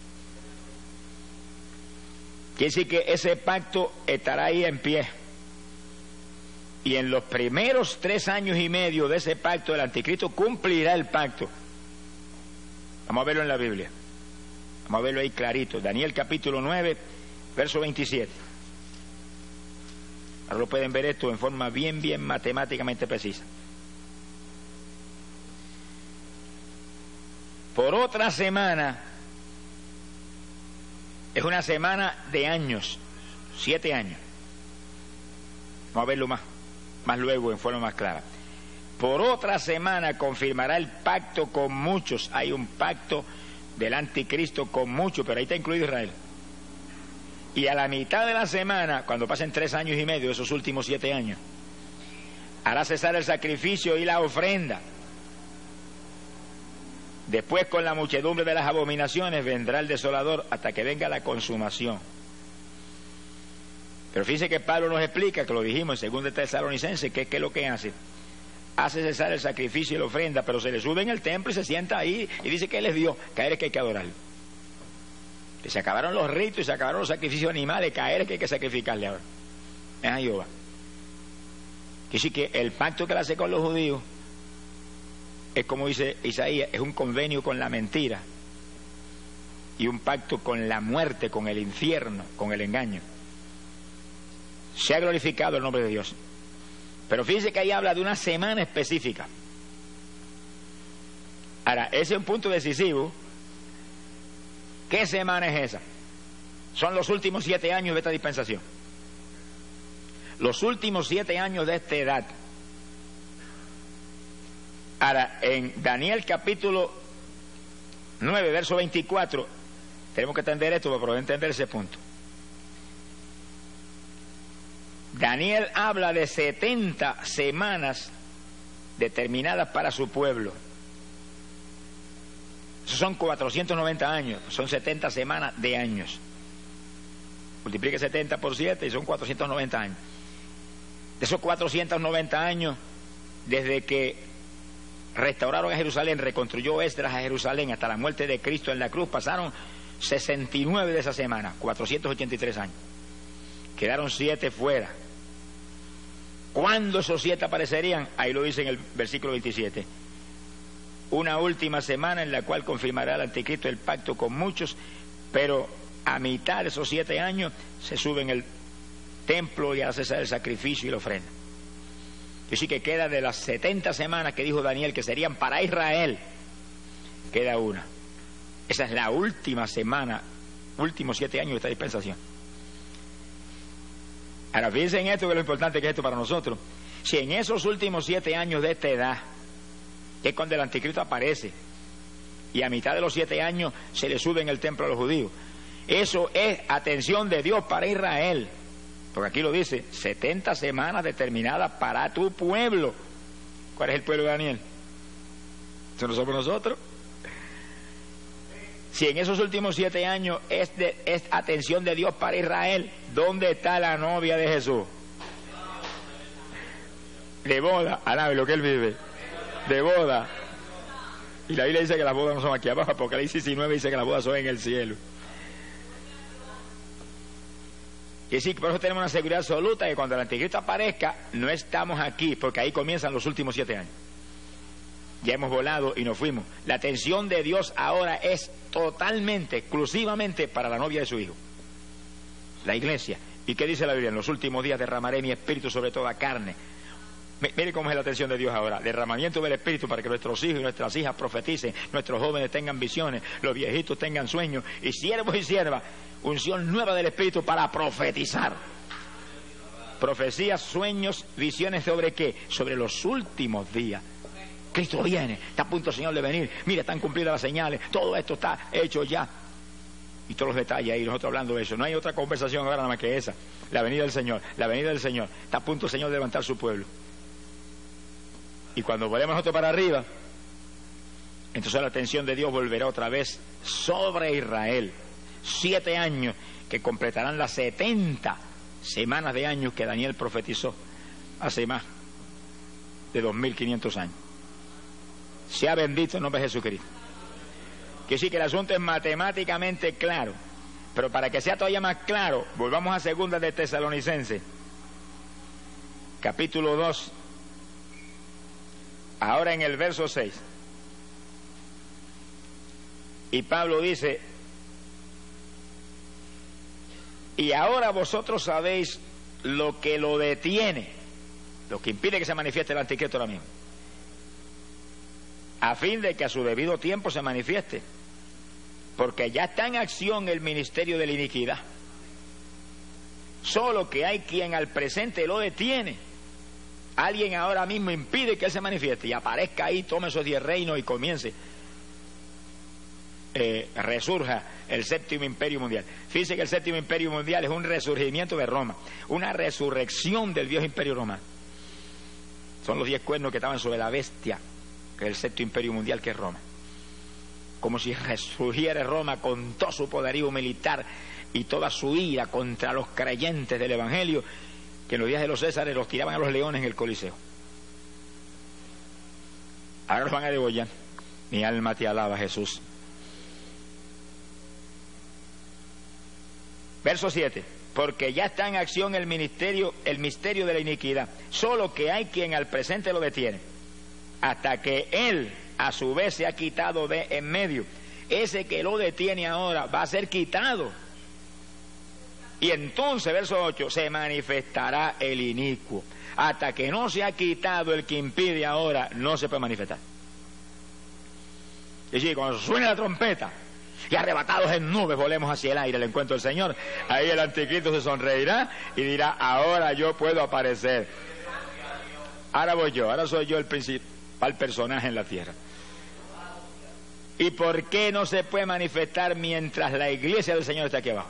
A: Quiere decir que ese pacto estará ahí en pie. Y en los primeros tres años y medio de ese pacto, el anticristo cumplirá el pacto. Vamos a verlo en la Biblia. Vamos a verlo ahí clarito. Daniel capítulo nueve, verso veintisiete. Ahora lo pueden ver esto en forma bien, bien matemáticamente precisa. Por otra semana, es una semana de años, siete años. Vamos a verlo más, más luego en forma más clara. Por otra semana confirmará el pacto con muchos. Hay un pacto del anticristo con muchos, pero ahí está incluido Israel. Y a la mitad de la semana, cuando pasen tres años y medio, esos últimos siete años, hará cesar el sacrificio y la ofrenda. Después, con la muchedumbre de las abominaciones, vendrá el desolador hasta que venga la consumación. Pero fíjense que Pablo nos explica, que lo dijimos en segundo de Tesalonicenses, que es que lo que hace. Hace cesar el sacrificio y la ofrenda, pero se le sube en el templo y se sienta ahí y dice que él es Dios, caer es que hay que adorarlo. Que se acabaron los ritos y se acabaron los sacrificios animales, caer es que hay que sacrificarle ahora. Es a Jehová. Que sí, que el pacto que él hace con los judíos es, como dice Isaías, es un convenio con la mentira y un pacto con la muerte, con el infierno, con el engaño. Se ha glorificado el nombre de Dios. Pero fíjense que ahí habla de una semana específica. Ahora, ese es un punto decisivo. ¿Qué semana es esa? Son los últimos siete años de esta dispensación. Los últimos siete años de esta edad. Ahora, en Daniel capítulo nueve, verso veinticuatro, tenemos que entender esto para poder entender ese punto. Daniel habla de setenta semanas determinadas para su pueblo. Esos son cuatrocientos noventa años, son setenta semanas de años. Multiplique setenta por siete y son cuatrocientos noventa años. De esos cuatrocientos noventa años, desde que restauraron a Jerusalén, reconstruyó Esdras a Jerusalén hasta la muerte de Cristo en la cruz, pasaron sesenta y nueve de esas semanas, cuatrocientos ochenta y tres años. Quedaron siete fuera. ¿Cuándo esos siete aparecerían? Ahí lo dice en el versículo veintisiete. Una última semana en la cual confirmará el anticristo el pacto con muchos, pero a mitad de esos siete años se sube en el templo y hace cesar el sacrificio y la ofrenda. Y sí que queda de las setenta semanas que dijo Daniel que serían para Israel, queda una. Esa es la última semana, últimos siete años de esta dispensación. Ahora fíjense en esto, que es lo importante que es esto para nosotros. Si en esos últimos siete años de esta edad, que es cuando el anticristo aparece, y a mitad de los siete años se le sube en el templo a los judíos, eso es atención de Dios para Israel. Porque aquí lo dice, setenta semanas determinadas para tu pueblo. ¿Cuál es el pueblo de Daniel? ¿Eso no somos nosotros? Si en esos últimos siete años es, de, es atención de Dios para Israel, ¿dónde está la novia de Jesús? De boda, alabe lo que él vive, de boda. Y la Biblia dice que las bodas no son aquí abajo, Apocalipsis diecinueve dice que las bodas son en el cielo. Y sí, por eso tenemos una seguridad absoluta de que cuando el anticristo aparezca, no estamos aquí, porque ahí comienzan los últimos siete años. Ya hemos volado y nos fuimos. La atención de Dios ahora es totalmente, exclusivamente para la novia de su Hijo, la iglesia. ¿Y qué dice la Biblia? En los últimos días derramaré mi espíritu sobre toda carne. Mire cómo es la atención de Dios ahora. Derramamiento del espíritu para que nuestros hijos y nuestras hijas profeticen, nuestros jóvenes tengan visiones, los viejitos tengan sueños, y siervos y siervas, unción nueva del espíritu para profetizar. Profecías, sueños, visiones, ¿sobre qué? Sobre los últimos días. Cristo viene, está a punto el Señor de venir, mira, están cumplidas las señales, todo esto está hecho ya. Y todos los detalles ahí, nosotros hablando de eso. No hay otra conversación ahora nada más que esa. La venida del Señor, la venida del Señor. Está a punto el Señor de levantar su pueblo. Y cuando volvemos nosotros para arriba, entonces la atención de Dios volverá otra vez sobre Israel. Siete años que completarán las setenta semanas de años que Daniel profetizó hace más de dos mil quinientos años. Sea bendito el nombre de Jesucristo. Que sí que el asunto es matemáticamente claro, pero para que sea todavía más claro, volvamos a segunda de Tesalonicenses, capítulo dos, ahora en el verso seis. Y Pablo dice: y ahora vosotros sabéis lo que lo detiene, lo que impide que se manifieste el anticristo ahora mismo, a fin de que a su debido tiempo se manifieste, porque ya está en acción el ministerio de la iniquidad, solo que hay quien al presente lo detiene. Alguien ahora mismo impide que él se manifieste y aparezca ahí, tome esos diez reinos y comience, eh, resurja el séptimo imperio mundial. Fíjense que el séptimo imperio mundial es un resurgimiento de Roma, una resurrección del viejo imperio romano. Son los diez cuernos que estaban sobre la bestia, que es el séptimo imperio mundial, que es Roma. Como si resurgiera Roma con todo su poderío militar y toda su ira contra los creyentes del Evangelio, que en los días de los Césares los tiraban a los leones en el Coliseo. Ahora los van a degollar. Mi alma te alaba, Jesús. Verso siete. Porque ya está en acción el ministerio, el misterio de la iniquidad, solo que hay quien al presente lo detiene, hasta que él a su vez se ha quitado de en medio. Ese que lo detiene ahora va a ser quitado. Y entonces, verso ocho, se manifestará el inicuo. Hasta que no se ha quitado el que impide ahora, no se puede manifestar. Y si cuando suene la trompeta y arrebatados en nubes volemos hacia el aire, el encuentro del Señor, ahí el anticristo se sonreirá y dirá: ahora yo puedo aparecer. Ahora voy yo, ahora soy yo el principal personaje en la tierra. ¿Y por qué no se puede manifestar mientras la iglesia del Señor está aquí abajo?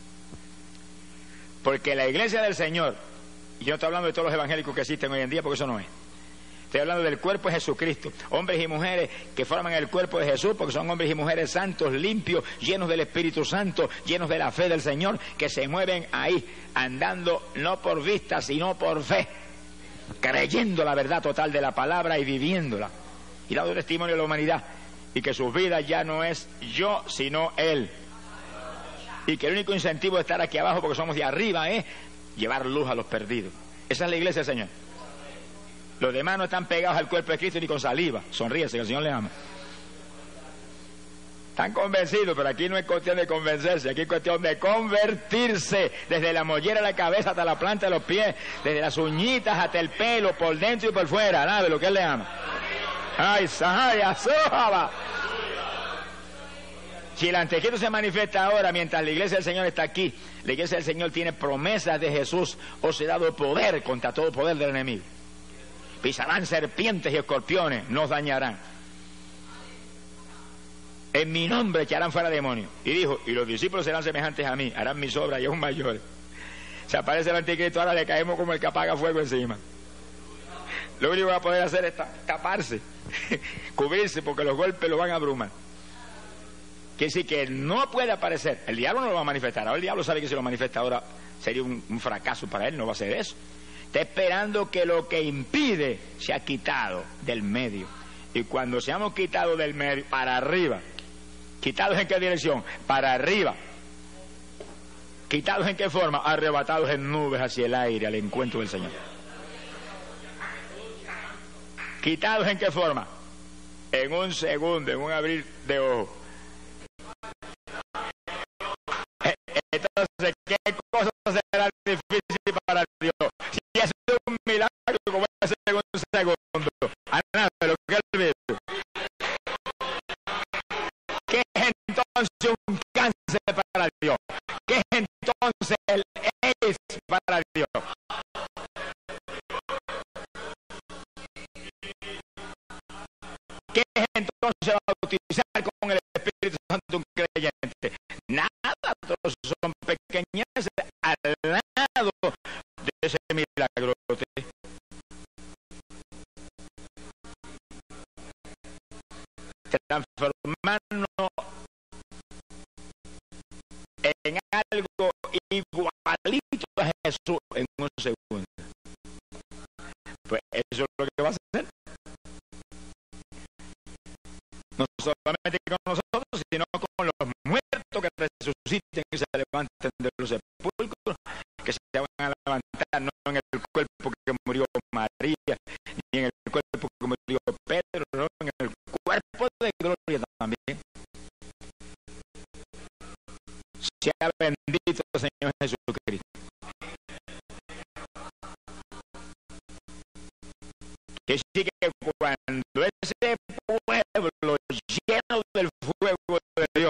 A: Porque la iglesia del Señor, y yo no estoy hablando de todos los evangélicos que existen hoy en día, porque eso no es. Estoy hablando del cuerpo de Jesucristo, hombres y mujeres que forman el cuerpo de Jesús, porque son hombres y mujeres santos, limpios, llenos del Espíritu Santo, llenos de la fe del Señor, que se mueven ahí, andando no por vista, sino por fe, creyendo la verdad total de la palabra y viviéndola, y dando testimonio a la humanidad, y que sus vidas ya no es yo, sino Él. Y que el único incentivo de estar aquí abajo, porque somos de arriba, es llevar luz a los perdidos. Esa es la iglesia del Señor. Los demás no están pegados al cuerpo de Cristo ni con saliva. Sonríese, que el Señor le ama. Están convencidos, pero aquí no es cuestión de convencerse, aquí es cuestión de convertirse, desde la mollera de la cabeza hasta la planta de los pies, desde las uñitas hasta el pelo, por dentro y por fuera, nada de lo que él le ama. ¡Ay, Sahaya, Sojaba! Si el anticristo se manifiesta ahora, mientras la iglesia del Señor está aquí, la iglesia del Señor tiene promesas de Jesús, os he dado poder contra todo poder del enemigo. Pisarán serpientes y escorpiones, no os dañarán. En mi nombre echarán fuera demonios. Y dijo, y los discípulos serán semejantes a mí, harán mis obras y aún mayores. Se aparece el anticristo, ahora le caemos como el que apaga fuego encima. Lo único que va a poder hacer es taparse, cubrirse, porque los golpes lo van a abrumar. Quiere decir que no puede aparecer. El diablo no lo va a manifestar. Ahora el diablo sabe que si lo manifiesta ahora sería un, un fracaso para él, no va a hacer eso. Está esperando que lo que impide sea quitado del medio. Y cuando seamos quitados del medio, para arriba. ¿Quitados en qué dirección? Para arriba. ¿Quitados en qué forma? Arrebatados en nubes hacia el aire, al encuentro del Señor. ¿Quitados en qué forma? En un segundo, en un abrir de ojos. Entonces, ¿qué cosas serán difíciles para Dios? Si hace un milagro, como hace en un segundo, a nada de lo que él ve. ¿Qué es entonces un cáncer para Dios? ¿Qué es entonces el AIDS para Dios? ¿Qué es entonces bautizar con el Espíritu Santo un creyente? Nada, todos son pequeñeces al lado de ese milagrote. Transformarnos en algo igualito a Jesús en un segundo. Pues eso es lo que va a hacer. No solamente con nosotros, sino con los muertos que resuciten y se levanten de los sepulcros, que se van a levantar no en el cuerpo que murió María, ni en el cuerpo que murió Pedro, no en el cuerpo de gloria también. Sea bendito el Señor Jesucristo. Que sí que cuando ese pueblo lleno del fuego de Dios,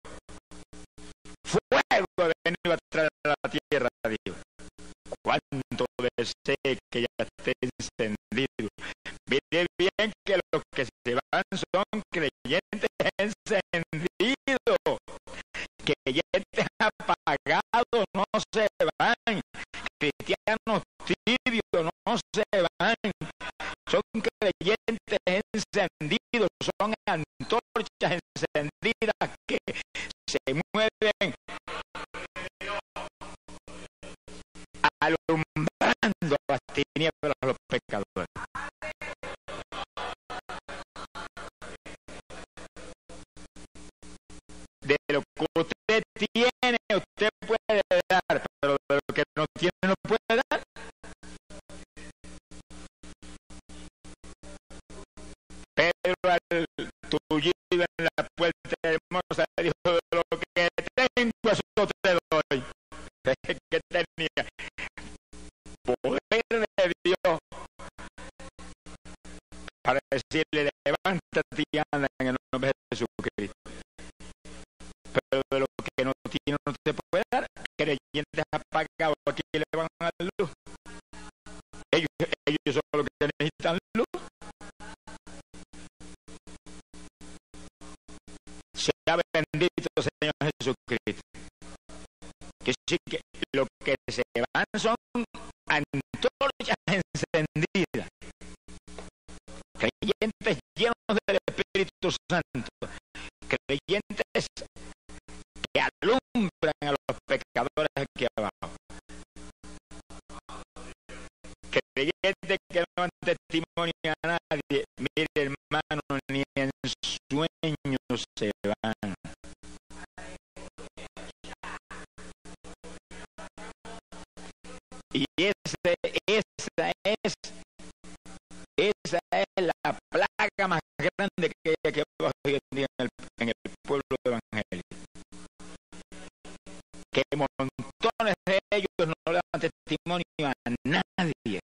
A: fuego de venir a traer a la tierra a Dios, cuánto desee que ya esté encendido. Mire bien que los que se van son creyentes encendidos, creyentes apagados no se van, cristianos tibios no se van. Son creyentes encendidos, son antorchas encendidas que se mueven alumbrando las tinieblas a los pecadores. De lo que usted tiene, usted puede dar, pero de lo que no tiene, no puede dar. Pedro al tullido en la puerta hermosa dijo, de lo que tengo eso te doy. ¿Qué tenía? Poder de Dios para decirle, levántate y anda en el nombre de Jesucristo. Pero de lo que no tiene no te puede dar. Creyentes apagados aquí le van a dar luz. Ellos, ellos son los que necesitan luz. Sea bendito Señor Jesucristo. Que sí que lo que se van son antorchas encendidas, creyentes llenos del Espíritu Santo, creyentes que alumbran a los pecadores aquí abajo, creyentes que no dan testimonio a nadie. Mire, hermano, ni en sueños se van. Y ese, esa es esa es la plaga más grande que hay aquí abajo hoy en día en el, en el pueblo montones de ellos no le dan testimonio a nadie.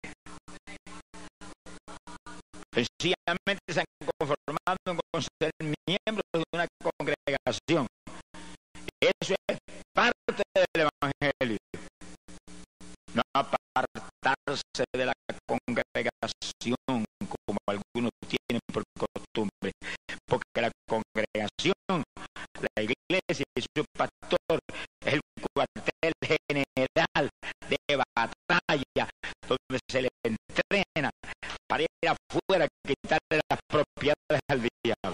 A: Sencillamente se han conformado con ser miembros de una congregación. Eso es parte del Evangelio. No apartarse de la congregación como algunos tienen por costumbre, porque la congregación, la iglesia y su pastor es el cuartel general de batalla donde se le entrena para ir afuera a quitarle las propiedades al diablo.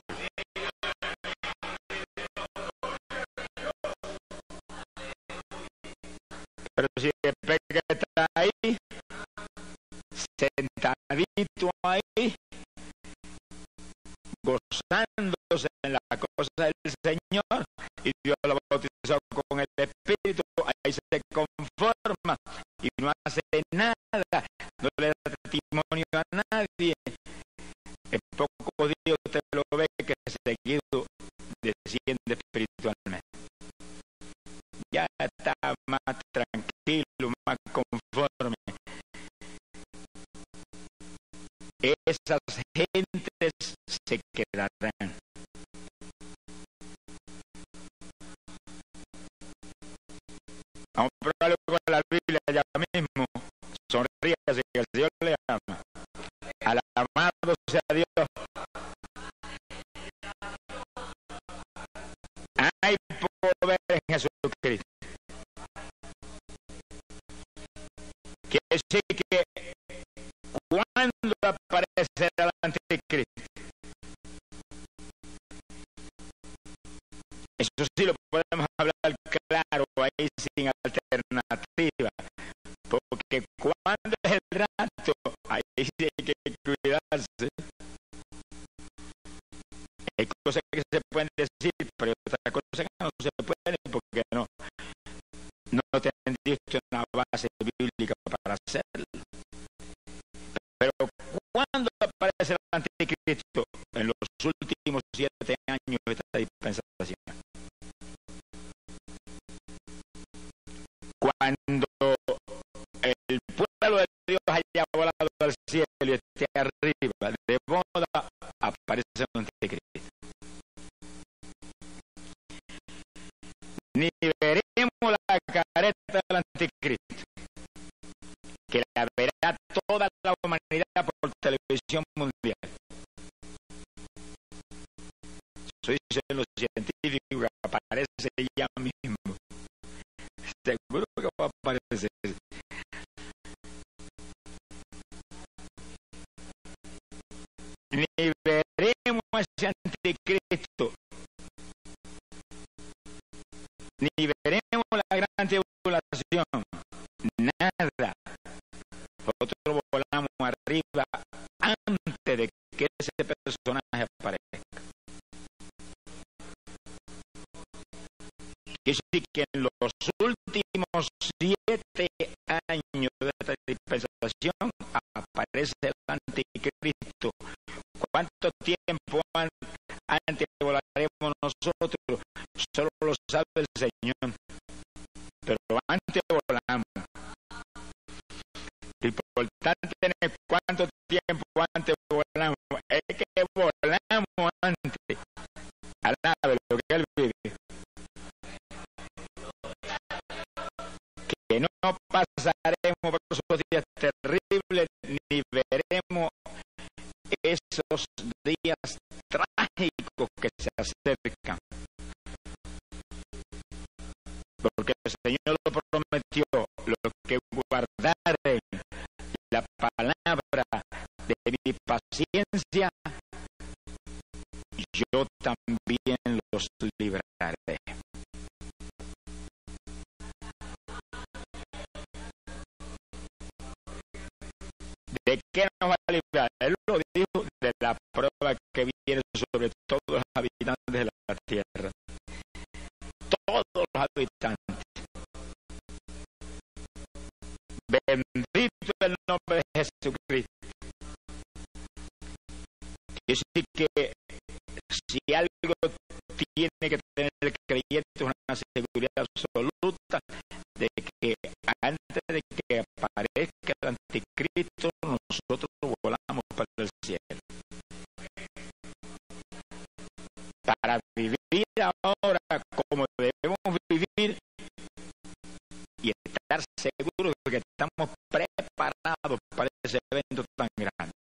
A: Pero si después que está ahí, sentadito ahí, gozándose en la cosa del Señor, y Dios lo bautizó con el Espíritu, ahí se conforma y no hace nada, no le da testimonio a nadie. En pocos días usted lo ve que seguido desciende espiritualmente. Ya está más tranquilo, más conforme. Esas gentes se quedarán. Vamos a probarlo con la Biblia ya mismo. Sonríase que el Señor le ama. Alabado sea Dios. Hay poder en Jesucristo. Quiere decir que cuando aparece el anticristo, eso sí lo podemos hablar claro ahí sin alternativa, porque cuando es el rato, ahí sí hay que cuidarse. Hay cosas que se pueden decir, pero hay otras cosas que no se pueden, porque no, no tendiste una base bíblica para hacerlo. Pero cuando aparece el anticristo en los últimos siete años de esta dispensación, cuando el pueblo de Dios haya volado al cielo y esté arriba de moda, aparece un anticristo. Ni veremos la careta del anticristo, que la verá toda la humanidad por televisión mundial. Eso dicen los científicos, que aparece ya mismo. Seguro que va a aparecer. Ni veremos a ese anticristo, ni veremos la gran tribulación, nada. Nosotros volamos arriba antes de que ese personaje aparezca. Quiere decir que en los últimos siete años de esta dispensación aparece el anticristo. ¿Cuánto tiempo antes volaremos nosotros? Solo lo sabe el Señor. Pero antes volamos. Lo importante es cuánto tiempo antes volamos. Es que volamos antes. Alabe lo que Él vive. Que no pasaremos por esos días terribles, ni veremos esos días trágicos que se acercan. Porque el Señor lo prometió, los que guardaren la palabra de mi paciencia, yo también los libraré. ¿De qué nos va a librar? Él lo dijo, de la prueba que viene sobre todos los habitantes de la tierra. Todos los habitantes. Bendito el nombre de Jesucristo. Quiere decir que si algo tiene que tener el creyente una seguridad absoluta, y estar seguros de que estamos preparados para ese evento tan grande.